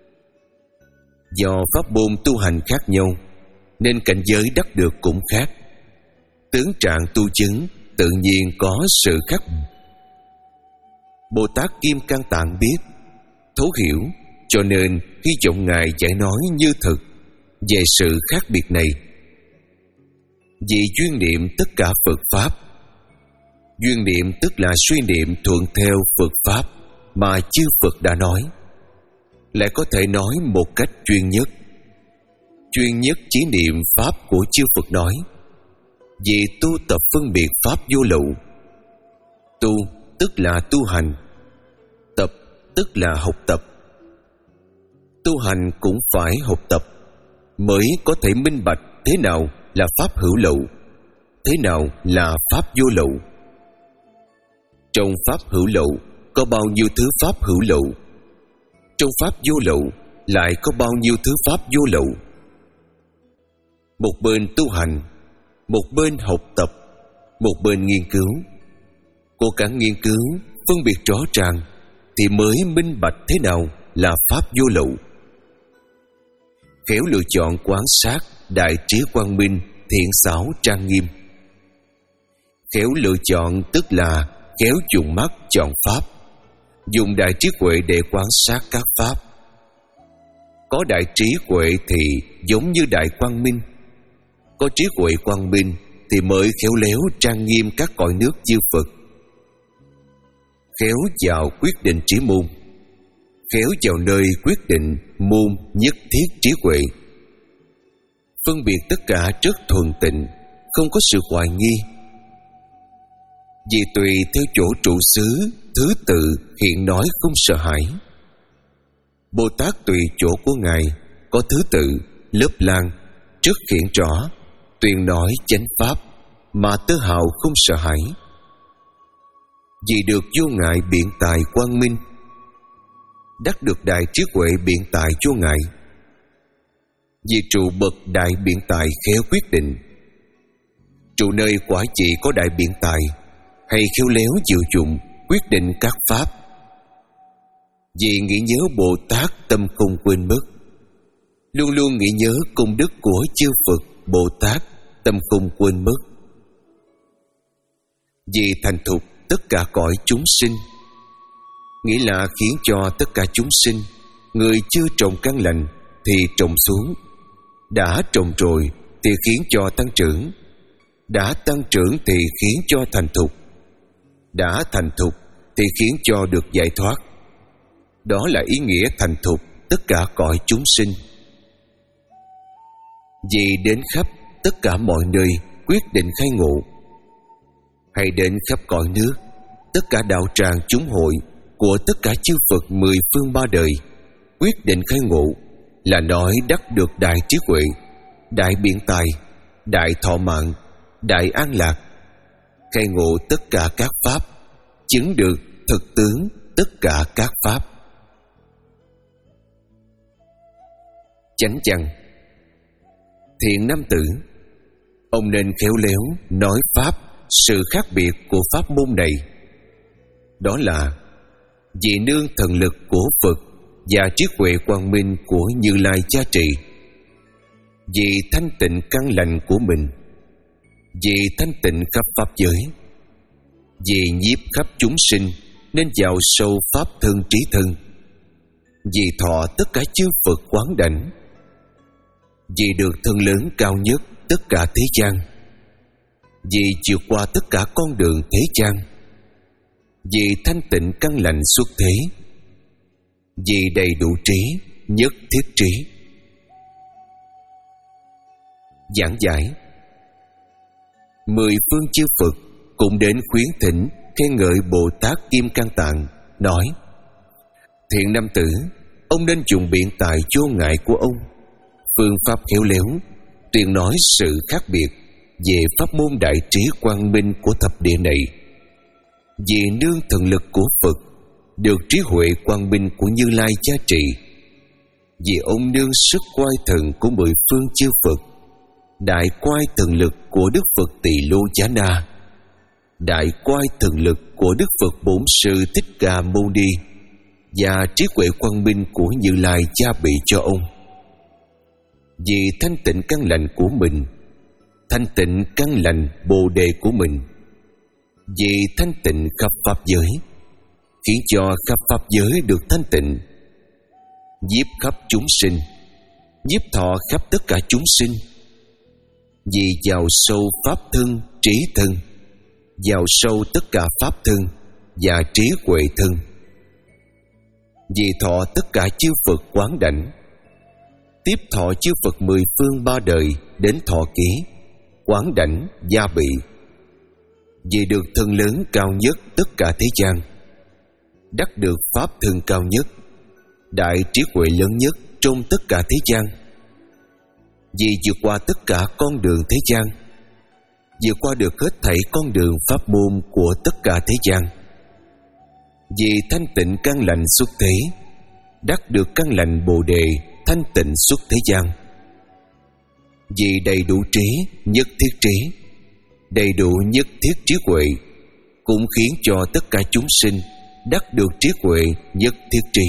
[SPEAKER 1] Do pháp môn tu hành khác nhau nên cảnh giới đắc được cũng khác. Tướng trạng tu chứng tự nhiên có sự khác. Bồ Tát Kim Cang Tạng biết, thấu hiểu, cho nên hy vọng Ngài giải nói như thực về sự khác biệt này. Vì duyên niệm tất cả Phật Pháp. Duyên niệm tức là suy niệm thuận theo Phật Pháp mà chư Phật đã nói, lại có thể nói một cách chuyên nhất. Chuyên nhất chỉ niệm Pháp của chư Phật nói. Vì tu tập phân biệt Pháp vô lậu. Tu tức là tu hành, tập tức là học tập. Tu hành cũng phải học tập mới có thể minh bạch thế nào là Pháp hữu lậu, thế nào là Pháp vô lậu. Trong Pháp hữu lậu có bao nhiêu thứ Pháp hữu lậu, trong Pháp vô lậu lại có bao nhiêu thứ Pháp vô lậu. Một bên tu hành, một bên học tập, một bên nghiên cứu. Cố gắng nghiên cứu, phân biệt rõ ràng thì mới minh bạch thế nào là Pháp vô lậu. Khéo lựa chọn quán sát, đại trí quang minh, thiện xảo trang nghiêm. Khéo lựa chọn tức là khéo dùng mắt chọn Pháp, dùng đại trí huệ để quan sát các Pháp. Có đại trí huệ thì giống như đại quang minh, có trí huệ quang minh thì mới khéo léo trang nghiêm các cõi nước chư Phật. Khéo vào quyết định trí môn, khéo vào nơi quyết định môn nhất thiết trí huệ. Phân biệt tất cả rất thuần tịnh, không có sự hoài nghi. Vì tùy theo chỗ trụ xứ, thứ tự hiện nói không sợ hãi. Bồ Tát tùy chỗ của Ngài có thứ tự, lớp lang, trước hiện rõ, tuyên nói chánh pháp mà tơ hào không sợ hãi. Vì được vô ngại biện tài quang minh, đắc được đại trí huệ biện tài vô ngại. Vì trụ bậc đại biện tài khéo quyết định, trụ nơi quả chỉ có đại biện tài, hay khéo léo dự dụng quyết định các pháp. Vì nghĩ nhớ Bồ Tát tâm không quên mất, luôn luôn nghĩ nhớ công đức của chư Phật Bồ Tát tâm không quên mất. Vì thành thục tất cả cõi chúng sinh, nghĩa là khiến cho tất cả chúng sinh, người chưa trồng căn lành thì trồng xuống, đã trồng rồi thì khiến cho tăng trưởng, đã tăng trưởng thì khiến cho thành thục, đã thành thục thì khiến cho được giải thoát. Đó là ý nghĩa thành thục tất cả cõi chúng sinh. Vì đến khắp tất cả mọi nơi quyết định khai ngộ, hay đến khắp cõi nước, tất cả đạo tràng chúng hội của tất cả chư Phật mười phương ba đời quyết định khai ngộ, là nói đắc được đại trí huệ, đại biện tài, đại thọ mạng, đại an lạc, khai ngộ tất cả các pháp, chứng được thực tướng tất cả các pháp. Chánh văn: Thiện nam tử, ông nên khéo léo nói pháp sự khác biệt của pháp môn này. Đó là vì nương thần lực của Phật và trí huệ quang minh của Như Lai gia trì, vì thanh tịnh căn lành của mình, vì thanh tịnh khắp pháp giới, vì nhiếp khắp chúng sinh nên vào sâu pháp thân trí thân, vì thọ tất cả chư Phật quán đảnh, vì được thân lớn cao nhất tất cả thế gian, vì vượt qua tất cả con đường thế gian, vì thanh tịnh căn lành xuất thế, vì đầy đủ trí, nhất thiết trí. Giảng giải: Mười phương chư Phật cũng đến khuyến thỉnh khen ngợi Bồ Tát Kim Cang Tạng, nói: Thiện nam tử, ông nên dùng biện tài vô ngại của ông, phương pháp khéo léo, tuyên nói sự khác biệt về pháp môn đại trí quang minh của thập địa này. Vì nương thần lực của Phật, được trí huệ quang minh của Như Lai gia trì, Vì ông nương sức quay thần của mười phương chư Phật, đại quay thần lực của Đức Phật Tỳ Lô Giá Na, đại quay thần lực của Đức Phật Bổn Sư Thích Ca Mâu Ni và trí huệ quang minh của Như Lai gia bị cho ông. Vì thanh tịnh căn lành của mình, thanh tịnh căn lành bồ đề của mình, vì thanh tịnh khắp pháp giới, khiến cho khắp pháp giới được thanh tịnh, nhiếp khắp chúng sinh, nhiếp thọ khắp tất cả chúng sinh. Vì vào sâu pháp thân, trí thân, vào sâu tất cả pháp thân và trí huệ thân. Vì thọ tất cả chư Phật quán đảnh, tiếp thọ chư Phật mười phương ba đời đến thọ ký, quán đảnh gia bị. Vì được thân lớn cao nhất tất cả thế gian, đắc được pháp thân cao nhất, đại trí huệ lớn nhất trong tất cả thế gian. Vì vượt qua tất cả con đường thế gian, vượt qua được hết thảy con đường pháp môn của tất cả thế gian. Vì thanh tịnh căn lành xuất thế, đắc được căn lành bồ đề thanh tịnh xuất thế gian. Vì đầy đủ trí, nhất thiết trí, đầy đủ nhất thiết trí huệ, cũng khiến cho tất cả chúng sinh đắc được trí huệ nhất thiết trí.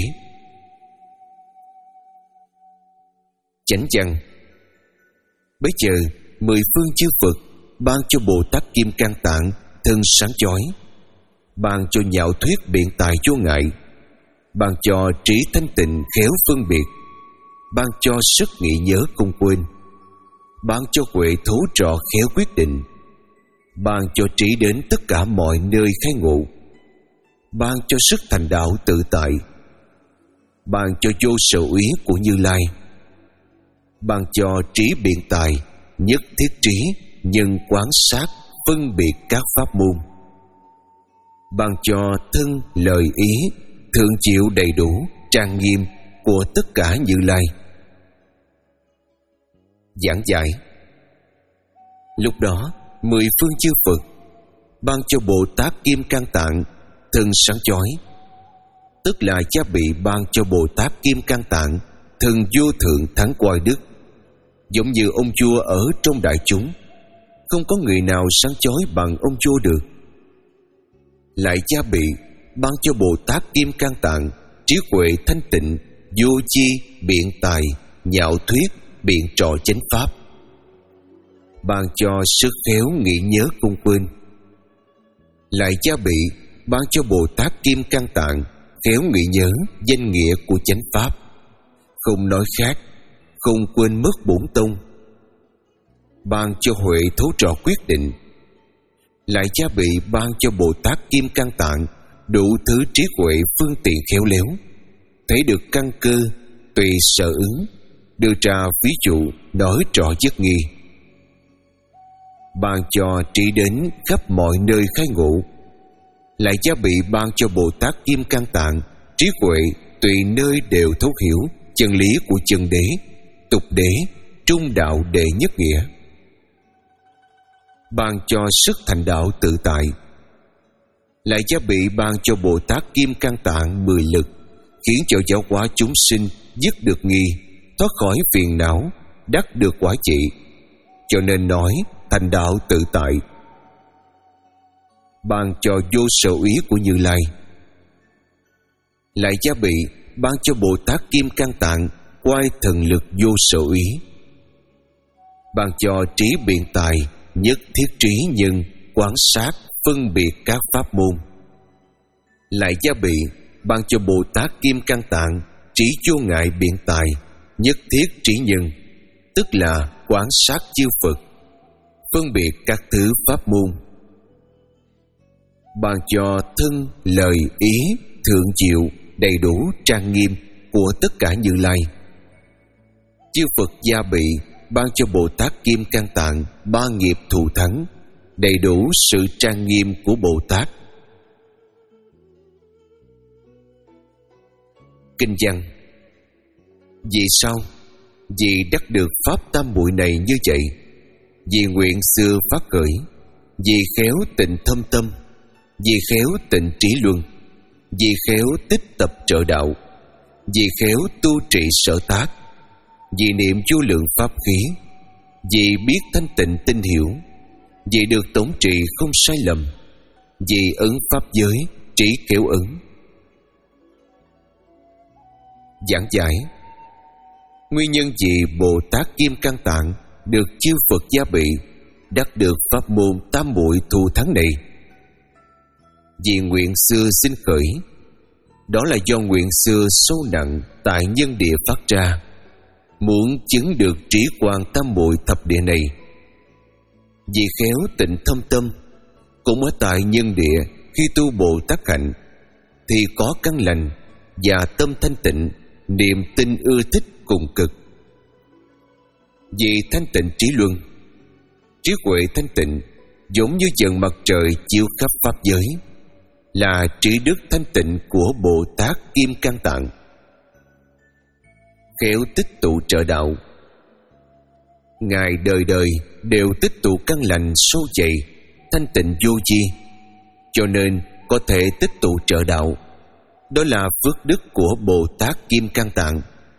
[SPEAKER 1] Chánh văn. Bấy giờ mười phương chư Phật ban cho Bồ Tát Kim Cang Tạng thân sáng chói, ban cho nhạo thuyết biện tài vô ngại, ban cho trí thanh tịnh khéo phân biệt, ban cho sức nghĩ nhớ không quên, ban cho huệ thấu trọ khéo quyết định, ban cho trí đến tất cả mọi nơi khai ngộ, ban cho sức thành đạo tự tại, ban cho vô sở úy của Như Lai, ban cho trí biện tài, nhất thiết trí, nhân quán sát, phân biệt các pháp môn, ban cho thân, lời, ý, thượng chịu đầy đủ, trang nghiêm của tất cả Như Lai. Giảng giải. Lúc đó mười phương chư Phật ban cho Bồ Tát Kim Cang Tạng thân sáng chói, tức là cha bị ban cho Bồ Tát Kim Cang Tạng thân vô thượng thắng quay đức, giống như ông vua ở trong đại chúng, không có người nào sáng chói bằng ông vua được. Lại cha bị ban cho Bồ Tát Kim Cang Tạng trí huệ thanh tịnh, vô chi, biện tài, nhạo thuyết, biện trọ chánh pháp, ban cho sức khéo nghĩ nhớ không quên. Lại cha bị ban cho Bồ Tát Kim Cang Tạng khéo nghĩ nhớ danh nghĩa của chánh pháp, không nói khác, không quên mất bổn tông, ban cho huệ thấu trọ quyết định. Lại cha bị ban cho Bồ Tát Kim Cang Tạng đủ thứ trí huệ phương tiện khéo léo, thấy được căn cơ, tùy sở ứng, đưa ra ví dụ nói rõ giấc nghi. Ban cho trí đến khắp mọi nơi khai ngộ. Lại cha bị ban cho Bồ Tát Kim Cang Tạng trí huệ tùy nơi đều thấu hiểu chân lý của chân đế, tục đế, trung đạo đệ nhất nghĩa. Ban cho sức thành đạo tự tại. Lại cha bị ban cho Bồ Tát Kim Cang Tạng mười lực, khiến cho giáo hóa chúng sinh dứt được nghi, thoát khỏi phiền não, đắc được quả trị, cho nên nói thành đạo tự tại. Ban cho vô sở úy của Như Lai. Lại cha bị ban cho Bồ Tát Kim Cang Tạng quay thần lực vô sở úy. Ban cho trí biện tài, nhất thiết trí nhân, quán sát, phân biệt các pháp môn. Lại cha bị ban cho Bồ Tát Kim Cang Tạng trí vô ngại biện tài, nhất thiết trí nhân, tức là quán sát chư Phật, phân biệt các thứ pháp môn. Ban cho thân, lời, ý, thượng diệu, đầy đủ, trang nghiêm của tất cả Như Lai. Chư Phật gia bị ban cho Bồ Tát Kim Cang Tạng ba nghiệp thù thắng, đầy đủ sự trang nghiêm của Bồ Tát. Kinh văn. Vì sao? Vì đắc được pháp tam muội này như vậy, vì nguyện xưa phát khởi, vì khéo tịnh thâm tâm, vì khéo tịnh trí luân, vì khéo tích tập trợ đạo, vì khéo tu trị sở tác, vì niệm vô lượng pháp khí, vì biết thanh tịnh tinh hiểu, vì được tổng trì không sai lầm, vì ứng pháp giới trí khéo ứng. Giảng giải: nguyên nhân gì Bồ Tát Kim Cang Tạng được chư Phật gia bị, đắc được pháp môn tam muội thù thắng này? Vì nguyện xưa sinh khởi, đó là do nguyện xưa sâu nặng tại nhân địa phát ra, muốn chứng được trí quang tam muội thập địa này. Vì khéo tịnh thâm tâm, cũng ở tại nhân địa khi tu Bồ Tát hạnh, thì có căn lành và tâm thanh tịnh, niềm tin ưa thích cùng cực. Vì thanh tịnh trí luân, trí huệ thanh tịnh giống như dần mặt trời chiếu khắp pháp giới, là trí đức thanh tịnh của Bồ Tát Kim Cang Tạng. Khéo tích tụ trợ đạo, Ngài đời đời đều tích tụ căn lành sâu dày, thanh tịnh vô chi, cho nên có thể tích tụ trợ đạo. Đó là phước đức của Bồ Tát Kim Cang Tạng.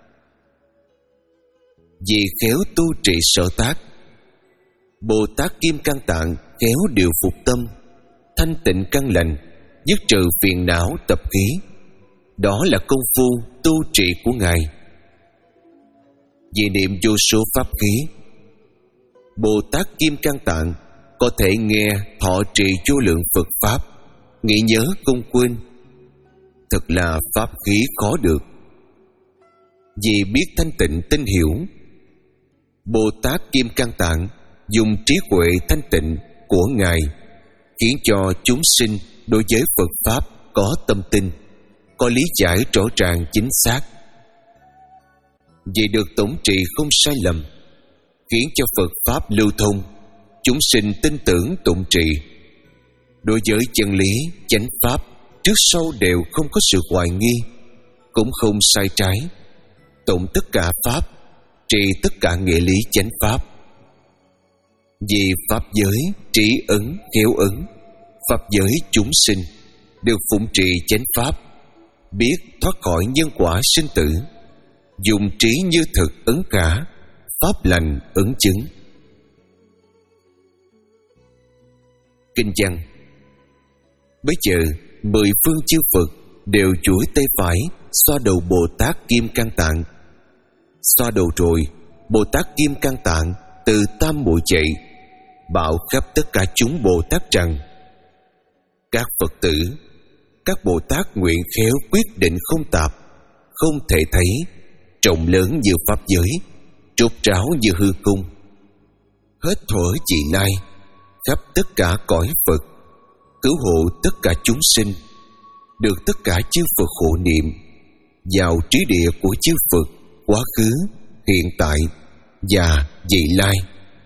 [SPEAKER 1] Vì khéo tu trị sở tác, Bồ Tát Kim Cang Tạng khéo điều phục tâm, thanh tịnh căn lành, dứt trừ phiền não tập khí. Đó là công phu tu trị của Ngài. Vì niệm vô số pháp khí, Bồ Tát Kim Cang Tạng có thể nghe thọ trì vô lượng Phật pháp, nghĩ nhớ không quên. Thật là pháp khí khó được. Vì biết thanh tịnh tinh hiểu, Bồ Tát Kim Cang Tạng dùng trí huệ thanh tịnh của Ngài khiến cho chúng sinh đối với Phật pháp có tâm tin, có lý giải rõ ràng chính xác. Vì được tổng trì không sai lầm, khiến cho Phật pháp lưu thông, chúng sinh tin tưởng tụng trì. Đối với chân lý chánh pháp, trước sau đều không có sự hoài nghi, cũng không sai trái. Tụng tất cả pháp, trì tất cả nghĩa lý chánh pháp. Vì pháp giới trí ứng khéo ứng, pháp giới chúng sinh được phụng trì chánh pháp, biết thoát khỏi nhân quả sinh tử, dùng trí như thực ứng khả, pháp lành ứng chứng. Kinh văn: bây giờ mười phương chư Phật đều duỗi tay phải xoa đầu Bồ Tát Kim Cang Tạng. Xoa đầu rồi, Bồ Tát Kim Cang Tạng từ tam muội chạy, bảo khắp tất cả chúng Bồ Tát rằng: các Phật tử, các Bồ Tát nguyện khéo quyết định không tạp, không thể thấy, trọng lớn như pháp giới, trốt ráo như hư cung, hết thuở trị lai, khắp tất cả cõi Phật, cứu hộ tất cả chúng sinh, được tất cả chư Phật hộ niệm, vào trí địa của chư Phật quá khứ, hiện tại và vị lai.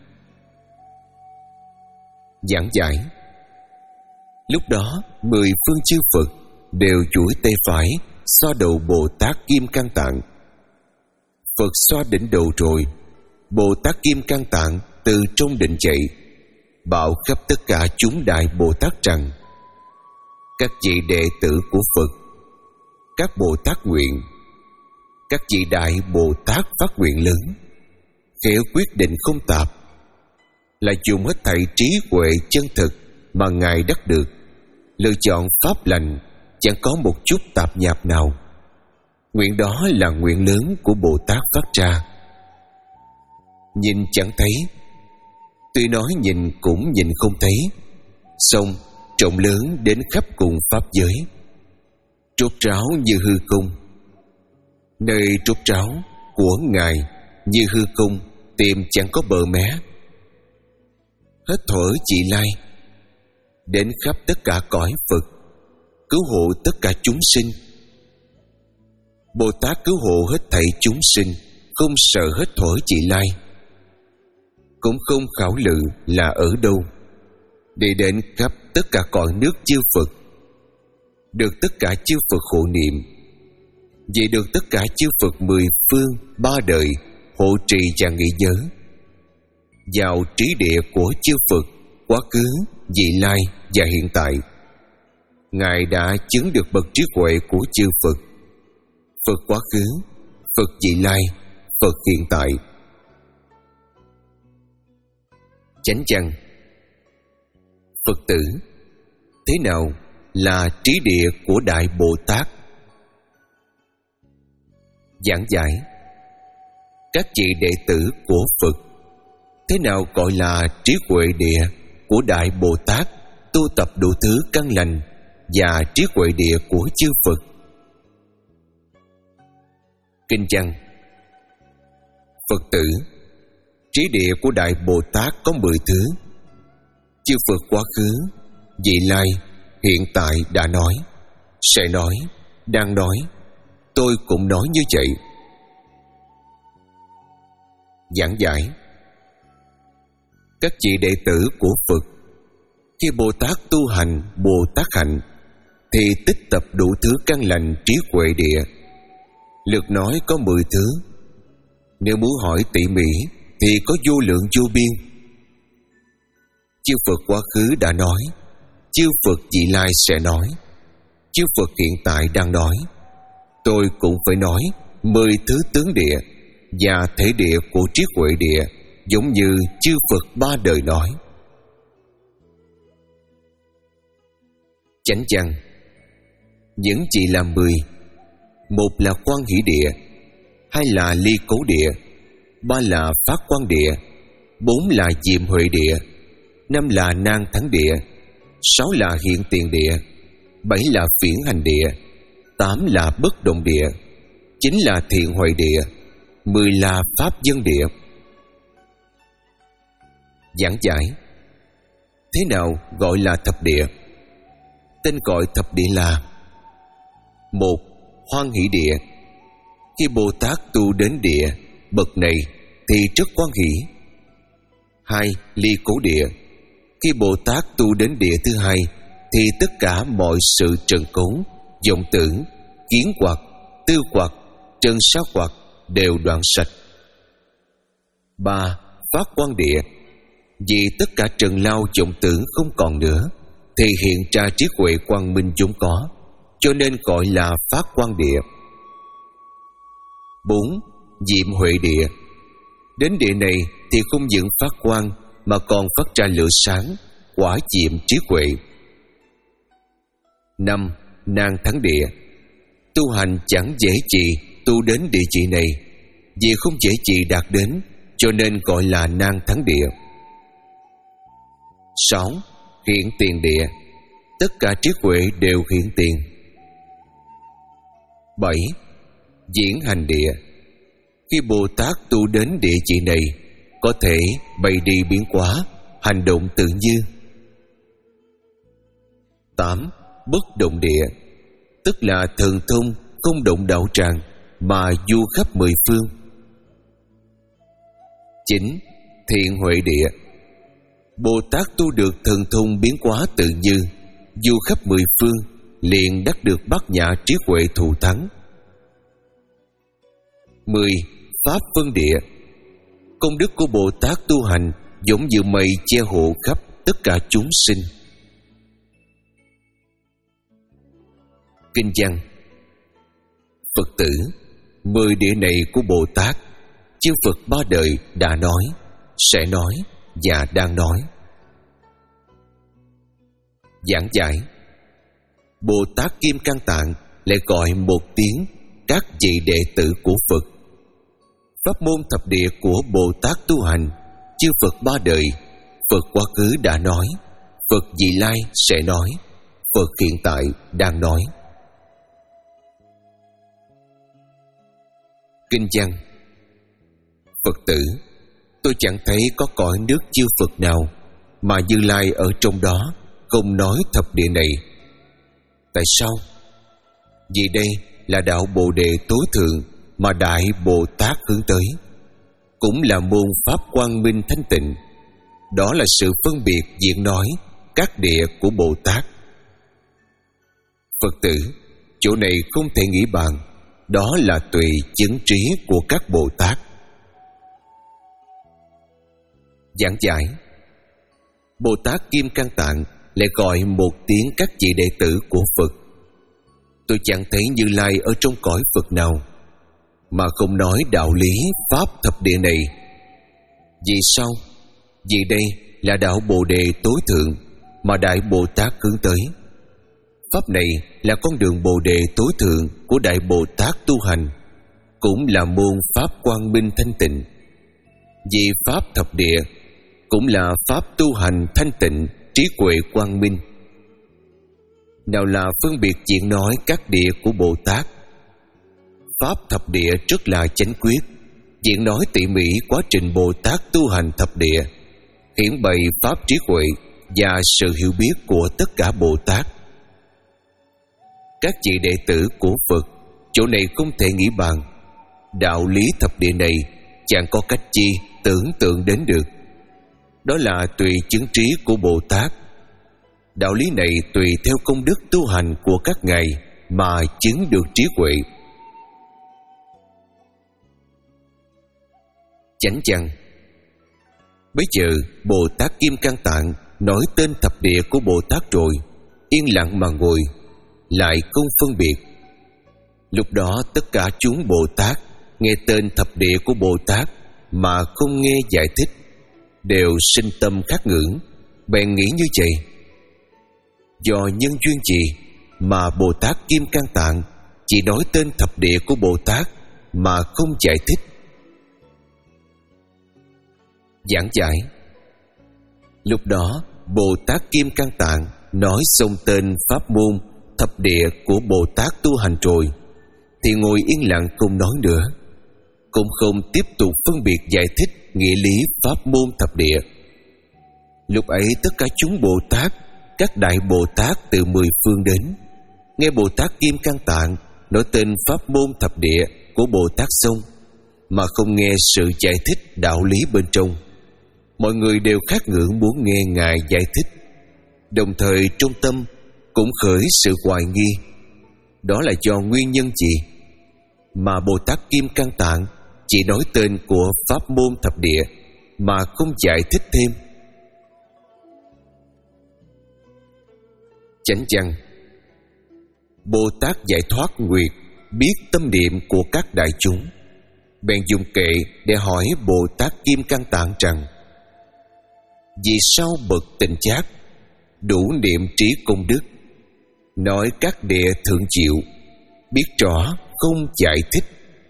[SPEAKER 1] Giảng giải: lúc đó mười phương chư Phật đều duỗi tay phải xoa đầu Bồ Tát Kim Cang Tạng. Phật xoa đỉnh đầu rồi, Bồ Tát Kim Cang Tạng từ trong định chạy, bảo khắp tất cả chúng đại Bồ Tát rằng: các vị đệ tử của Phật, các Bồ Tát nguyện, các vị đại Bồ Tát phát nguyện lớn, khéo quyết định không tạp, là dùng hết thảy trí huệ chân thực mà Ngài đắc được, lựa chọn pháp lành, chẳng có một chút tạp nhạp nào. Nguyện đó là nguyện lớn của Bồ Tát phát ra. Nhìn chẳng thấy, tuy nói nhìn cũng nhìn không thấy, song trọng lớn đến khắp cùng pháp giới, trốt ráo như hư không. Nơi trốt ráo của Ngài như hư không, tìm chẳng có bờ mé, hết thuở trị lai, đến khắp tất cả cõi Phật, cứu hộ tất cả chúng sinh. Bồ Tát cứu hộ hết thảy chúng sinh, không sợ hết thuở trị lai, cũng không khảo lự là ở đâu, để đến khắp tất cả cõi nước chư Phật, được tất cả chư Phật hộ niệm. Vì được tất cả chư Phật mười phương ba đời hộ trì và nghĩ nhớ, vào trí địa của chư Phật quá khứ, vị lai và hiện tại, Ngài đã chứng được bậc trí huệ của chư Phật. Phật quá khứ, Phật vị lai, Phật hiện tại. Chánh văn. Phật tử, thế nào là trí địa của Đại Bồ Tát? Giảng giải. Các vị đệ tử của Phật, thế nào gọi là trí huệ địa của Đại Bồ Tát tu tập đủ thứ căn lành và trí huệ địa của chư Phật? Kinh văn. Phật tử, trí địa của Đại Bồ Tát có mười thứ. Chư Phật quá khứ, vị lai, hiện tại đã nói, sẽ nói, đang nói, tôi cũng nói như vậy. Giảng giải. Các vị đệ tử của Phật, khi Bồ Tát tu hành Bồ Tát hạnh thì tích tập đủ thứ căn lành trí huệ địa. Lượt nói có mười thứ. Nếu muốn hỏi tỉ mỉ thì có vô lượng vô biên. Chư Phật quá khứ đã nói, chư Phật vị lai sẽ nói, chư Phật hiện tại đang nói, tôi cũng phải nói mười thứ tướng địa và thể địa của trí huệ địa, giống như chư Phật ba đời nói. Chánh văn. Những chỉ là mười. Một là quan hỷ địa, hai là ly cố địa, ba là phát quan địa, bốn là diệm huệ địa, năm là nan thắng địa, sáu là hiện tiền địa, bảy là phiển hành địa, tám là bất động địa, chín là thiện huệ địa, mười là pháp dân địa. Giảng giải. Thế nào gọi là thập địa? Tên gọi thập địa là: một. Hoan hỷ địa. Khi Bồ Tát tu đến địa bậc này thì rất hoan hỷ. Hai. Ly cố địa. Khi Bồ Tát tu đến địa thứ hai thì tất cả mọi sự trần cấu, vọng tưởng, kiến hoặc, tư hoặc, trần sát hoặc đều đoạn sạch. Ba. Phát quan địa. Vì tất cả trần lao vọng tưởng không còn nữa thì hiện ra trí huệ quang minh vốn có, cho nên gọi là phát quan địa. Bốn. Diệm huệ địa. Đến địa này thì không những phát quang mà còn phát ra lửa sáng, quả diệm trí huệ. Năm. Nan thắng địa. Tu hành chẳng dễ gì tu đến địa chỉ này, vì không dễ gì đạt đến, cho nên gọi là nan thắng địa. Sáu. Hiện tiền địa. Tất cả trí huệ đều hiện tiền. Bảy. Diễn hành địa. Khi Bồ Tát tu đến địa chỉ này, có thể bay đi biến hóa, hành động tự như. Tám. Bất động địa. Tức là thần thông không động đạo tràng mà du khắp mười phương. Chín. Thiện huệ địa. Bồ Tát tu được thần thông biến hóa tự như, du khắp mười phương, liền đắc được bát nhã trí huệ thù thắng. Mười. Pháp phân địa. Công đức của Bồ Tát tu hành giống như mây che hộ khắp tất cả chúng sinh. Kinh văn. Phật tử, mười địa này của Bồ Tát, chư Phật ba đời đã nói, sẽ nói và đang nói. Giảng giải. Bồ Tát Kim Cang Tạng lại gọi một tiếng các vị đệ tử của Phật. Pháp môn thập địa của Bồ Tát tu hành, chư Phật ba đời, Phật quá khứ đã nói, Phật vị lai sẽ nói, Phật hiện tại đang nói. Kinh văn. Phật tử, tôi chẳng thấy có cõi nước chư Phật nào mà Như Lai ở trong đó không nói thập địa này. Tại sao? Vì đây là đạo Bồ Đề tối thượng mà Đại Bồ Tát hướng tới, cũng là môn pháp quang minh thanh tịnh. Đó là sự phân biệt diện nói các địa của Bồ Tát. Phật tử, chỗ này không thể nghĩ bàn, đó là tùy chứng trí của các Bồ Tát. Giảng giải. Bồ Tát Kim Cang Tạng lại gọi một tiếng các vị đệ tử của Phật. tôi chẳng thấy Như Lai ở trong cõi Phật nào mà không nói đạo lý pháp thập địa này. Vì sao? Vì đây là đạo Bồ Đề tối thượng mà Đại Bồ Tát hướng tới. Pháp này là con đường Bồ Đề tối thượng của Đại Bồ Tát tu hành, cũng là môn pháp quang minh thanh tịnh. Vì pháp thập địa cũng là pháp tu hành thanh tịnh, trí huệ quang minh. Nào là phân biệt chuyện nói các địa của Bồ Tát. Pháp thập địa rất là chánh quyết, chuyện nói tỉ mỉ quá trình Bồ Tát tu hành thập địa, hiển bày pháp trí huệ và sự hiểu biết của tất cả Bồ Tát. Các vị đệ tử của Phật chỗ này không thể nghĩ bàn. Đạo lý thập địa này chẳng có cách chi tưởng tượng đến được. Đó là tùy chứng trí của Bồ Tát. Đạo lý này tùy theo công đức tu hành của các ngài mà chứng được trí huệ. Chánh chăng? Bây giờ Bồ Tát Kim Cang Tạng nói tên thập địa của Bồ Tát rồi, yên lặng mà ngồi, lại không phân biệt. Lúc đó tất cả chúng Bồ Tát nghe tên thập địa của Bồ Tát mà không nghe giải thích, đều sinh tâm khắc ngưỡng, bèn nghĩ như vậy: do nhân duyên gì mà Bồ Tát Kim Cang Tạng chỉ nói tên thập địa của Bồ Tát mà không giải thích? Giảng giải. Lúc đó Bồ Tát Kim Cang Tạng nói xong tên pháp môn thập địa của Bồ Tát tu hành rồi, thì ngồi yên lặng không nói nữa, cũng không tiếp tục phân biệt giải thích nghĩa lý pháp môn thập địa. Lúc ấy tất cả chúng Bồ Tát, các đại Bồ Tát từ mười phương đến, nghe Bồ Tát Kim Cang Tạng nói tên pháp môn thập địa của Bồ Tát xong mà không nghe sự giải thích đạo lý bên trong. Mọi người đều khát ngưỡng muốn nghe ngài giải thích, đồng thời trong tâm cũng khởi sự hoài nghi. Đó là do nguyên nhân gì mà Bồ Tát Kim Cang Tạng chỉ nói tên của pháp môn thập địa mà không giải thích thêm? Chánh chăng? Bồ Tát giải thoát nguyệt biết tâm niệm của các đại chúng, bèn dùng kệ để hỏi Bồ Tát Kim Cang Tạng rằng: vì sao bậc Tịnh Giác đủ niệm trí công đức, nói các địa thượng diệu, biết rõ không giải thích?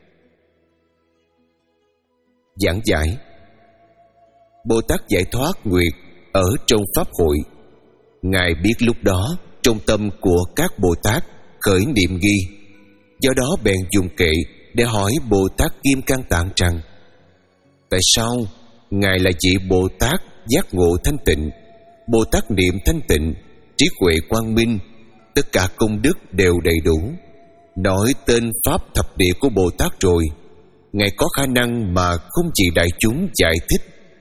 [SPEAKER 1] Giảng giải. Bồ Tát giải thoát nguyệt ở trong pháp hội, ngài biết lúc đó trong tâm của các Bồ Tát khởi niệm nghi, do đó bèn dùng kệ để hỏi Bồ Tát Kim Cang Tạng rằng: tại sao ngài là vị Bồ Tát giác ngộ thanh tịnh, Bồ Tát niệm thanh tịnh, trí huệ quang minh, tất cả công đức đều đầy đủ, nói tên pháp thập địa của Bồ Tát rồi, ngài có khả năng mà không chỉ đại chúng giải thích?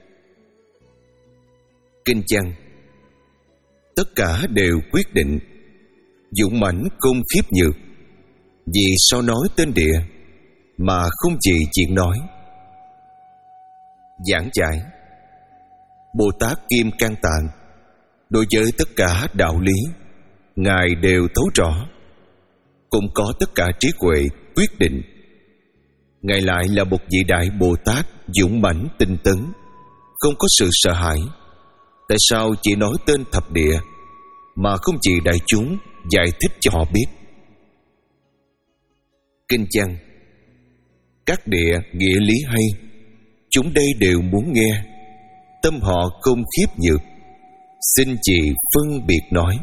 [SPEAKER 1] Kinh chăng? Tất cả đều quyết định, dũng mãnh không khiếp nhược. Vì sao nói tên địa mà không chỉ chuyện nói? Giảng giải. Bồ Tát Kim Cang Tạng đối với tất cả đạo lý ngài đều thấu rõ, cũng có tất cả trí huệ quyết định. Ngài lại là một vị đại Bồ Tát dũng mãnh tinh tấn, không có sự sợ hãi. Tại sao chỉ nói tên thập địa mà không chỉ đại chúng giải thích cho họ biết? Kinh chăng? Các địa nghĩa lý hay, chúng đây đều muốn nghe, tâm họ không khiếp nhược, xin chị phân biệt nói.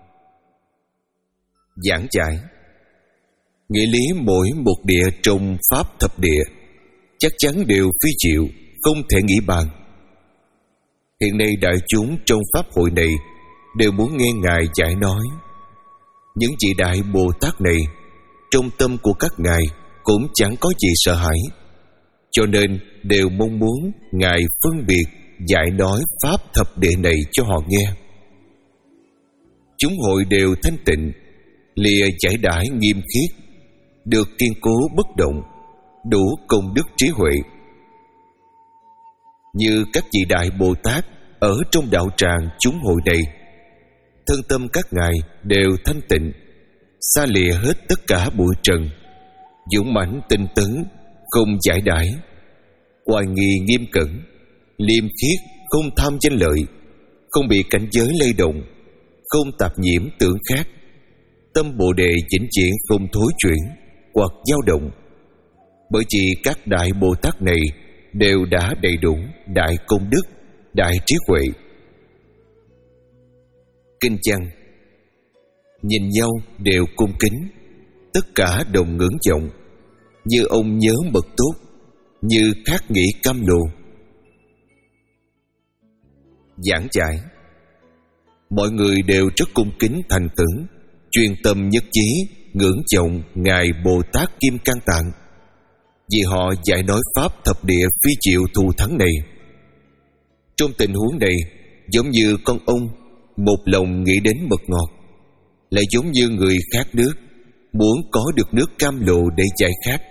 [SPEAKER 1] Giảng giải. Nghĩa lý mỗi một địa trong pháp thập địa chắc chắn đều phi diệu, không thể nghĩ bàn. Hiện nay đại chúng trong pháp hội này đều muốn nghe ngài giải nói. Những vị đại Bồ Tát này trong tâm của các ngài cũng chẳng có gì sợ hãi, cho nên đều mong muốn ngài phân biệt giải nói pháp thập địa này cho họ nghe. Chúng hội đều thanh tịnh, lìa giải đãi nghiêm khiết, được kiên cố bất động, đủ công đức trí huệ. Như các vị đại Bồ Tát ở trong đạo tràng chúng hội này, thân tâm các ngài đều thanh tịnh, xa lìa hết tất cả bụi trần, dũng mãnh tinh tấn, không giải đãi, oai nghi nghiêm cẩn, liêm khiết, không tham danh lợi, không bị cảnh giới lay động, không tạp nhiễm tưởng khác, tâm bồ đề vĩnh viễn không thối chuyển hoặc dao động. Bởi vì các đại Bồ Tát này đều đã đầy đủ đại công đức, đại trí huệ. Kinh văn: nhìn nhau đều cung kính, tất cả đồng ngưỡng vọng, như ông nhớ mật tốt, như khác nghĩ cam lồ. Giảng giải: mọi người đều rất cung kính thành tưởng, chuyên tâm nhất chí ngưỡng vọng Ngài Bồ Tát Kim Cang Tạng, vì họ dạy nói pháp thập địa phi diệu thù thắng này. Trong tình huống này, giống như con ông một lòng nghĩ đến mật ngọt, lại giống như người khát nước muốn có được nước cam lộ để giải khát.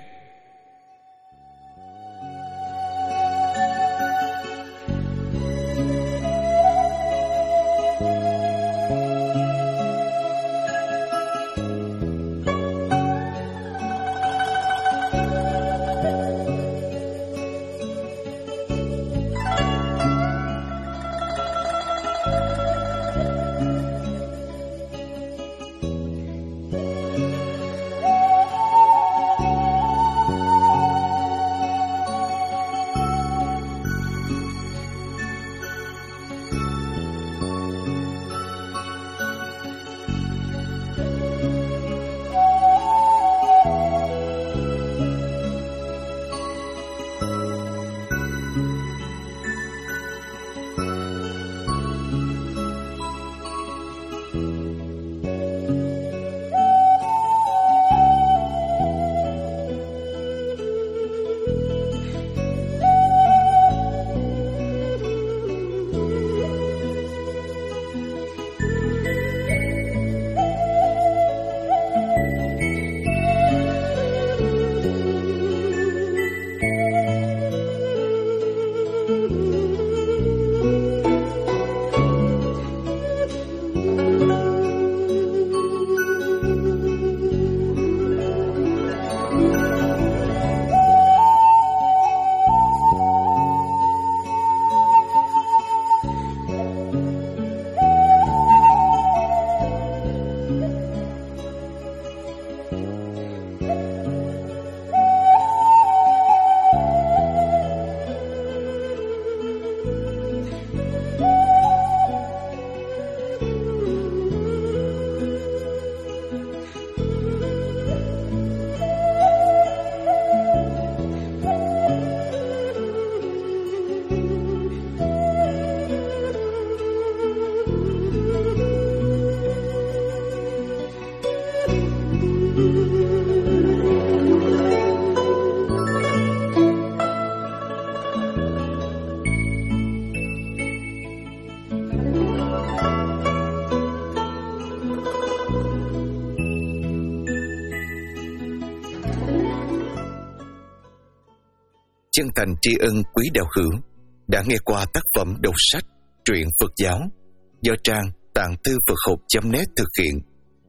[SPEAKER 1] Chân thành tri ân quý đạo hữu đã nghe qua tác phẩm đọc sách truyện Phật giáo do trang tạng thư Phật học chấm net thực hiện.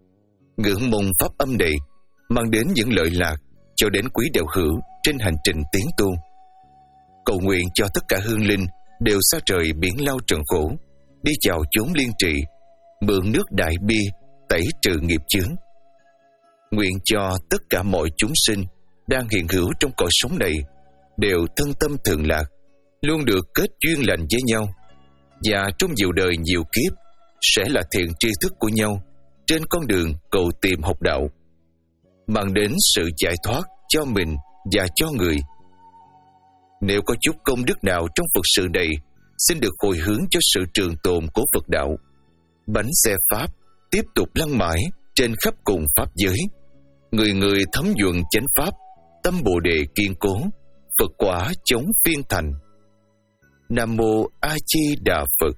[SPEAKER 1] Ngưỡng mong pháp âm này mang đến những lợi lạc cho đến quý đạo hữu trên hành trình tiến tu. Cầu nguyện cho tất cả hương linh đều xa trời biển lao trần khổ, đi vào chốn liên trì, mượn nước đại bi tẩy trừ nghiệp chướng. Nguyện cho tất cả mọi chúng sinh đang hiện hữu trong cõi sống này đều thân tâm thường lạc, luôn được kết duyên lành với nhau, và trong nhiều đời nhiều kiếp sẽ là thiện tri thức của nhau trên con đường cầu tìm học đạo, mang đến sự giải thoát cho mình và cho người. Nếu có chút công đức nào trong Phật sự này, xin được hồi hướng cho sự trường tồn của Phật đạo. Bánh xe Pháp tiếp tục lăn mãi trên khắp cùng Pháp giới, người người thấm nhuận chánh Pháp, tâm Bồ Đề kiên cố, Phật quả chống phiên thành. Nam Mô A Di Đà Phật.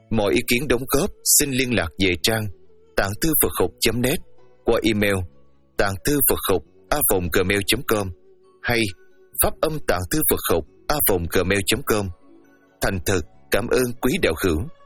[SPEAKER 1] Mọi ý kiến đóng góp xin liên lạc về trang tạng thư Phật học chấm net qua email tạng thư Phật học a vòng gmail chấm com hay pháp âm tạng thư Phật học a vòng gmail chấm com. Thành thật cảm ơn quý đạo hữu.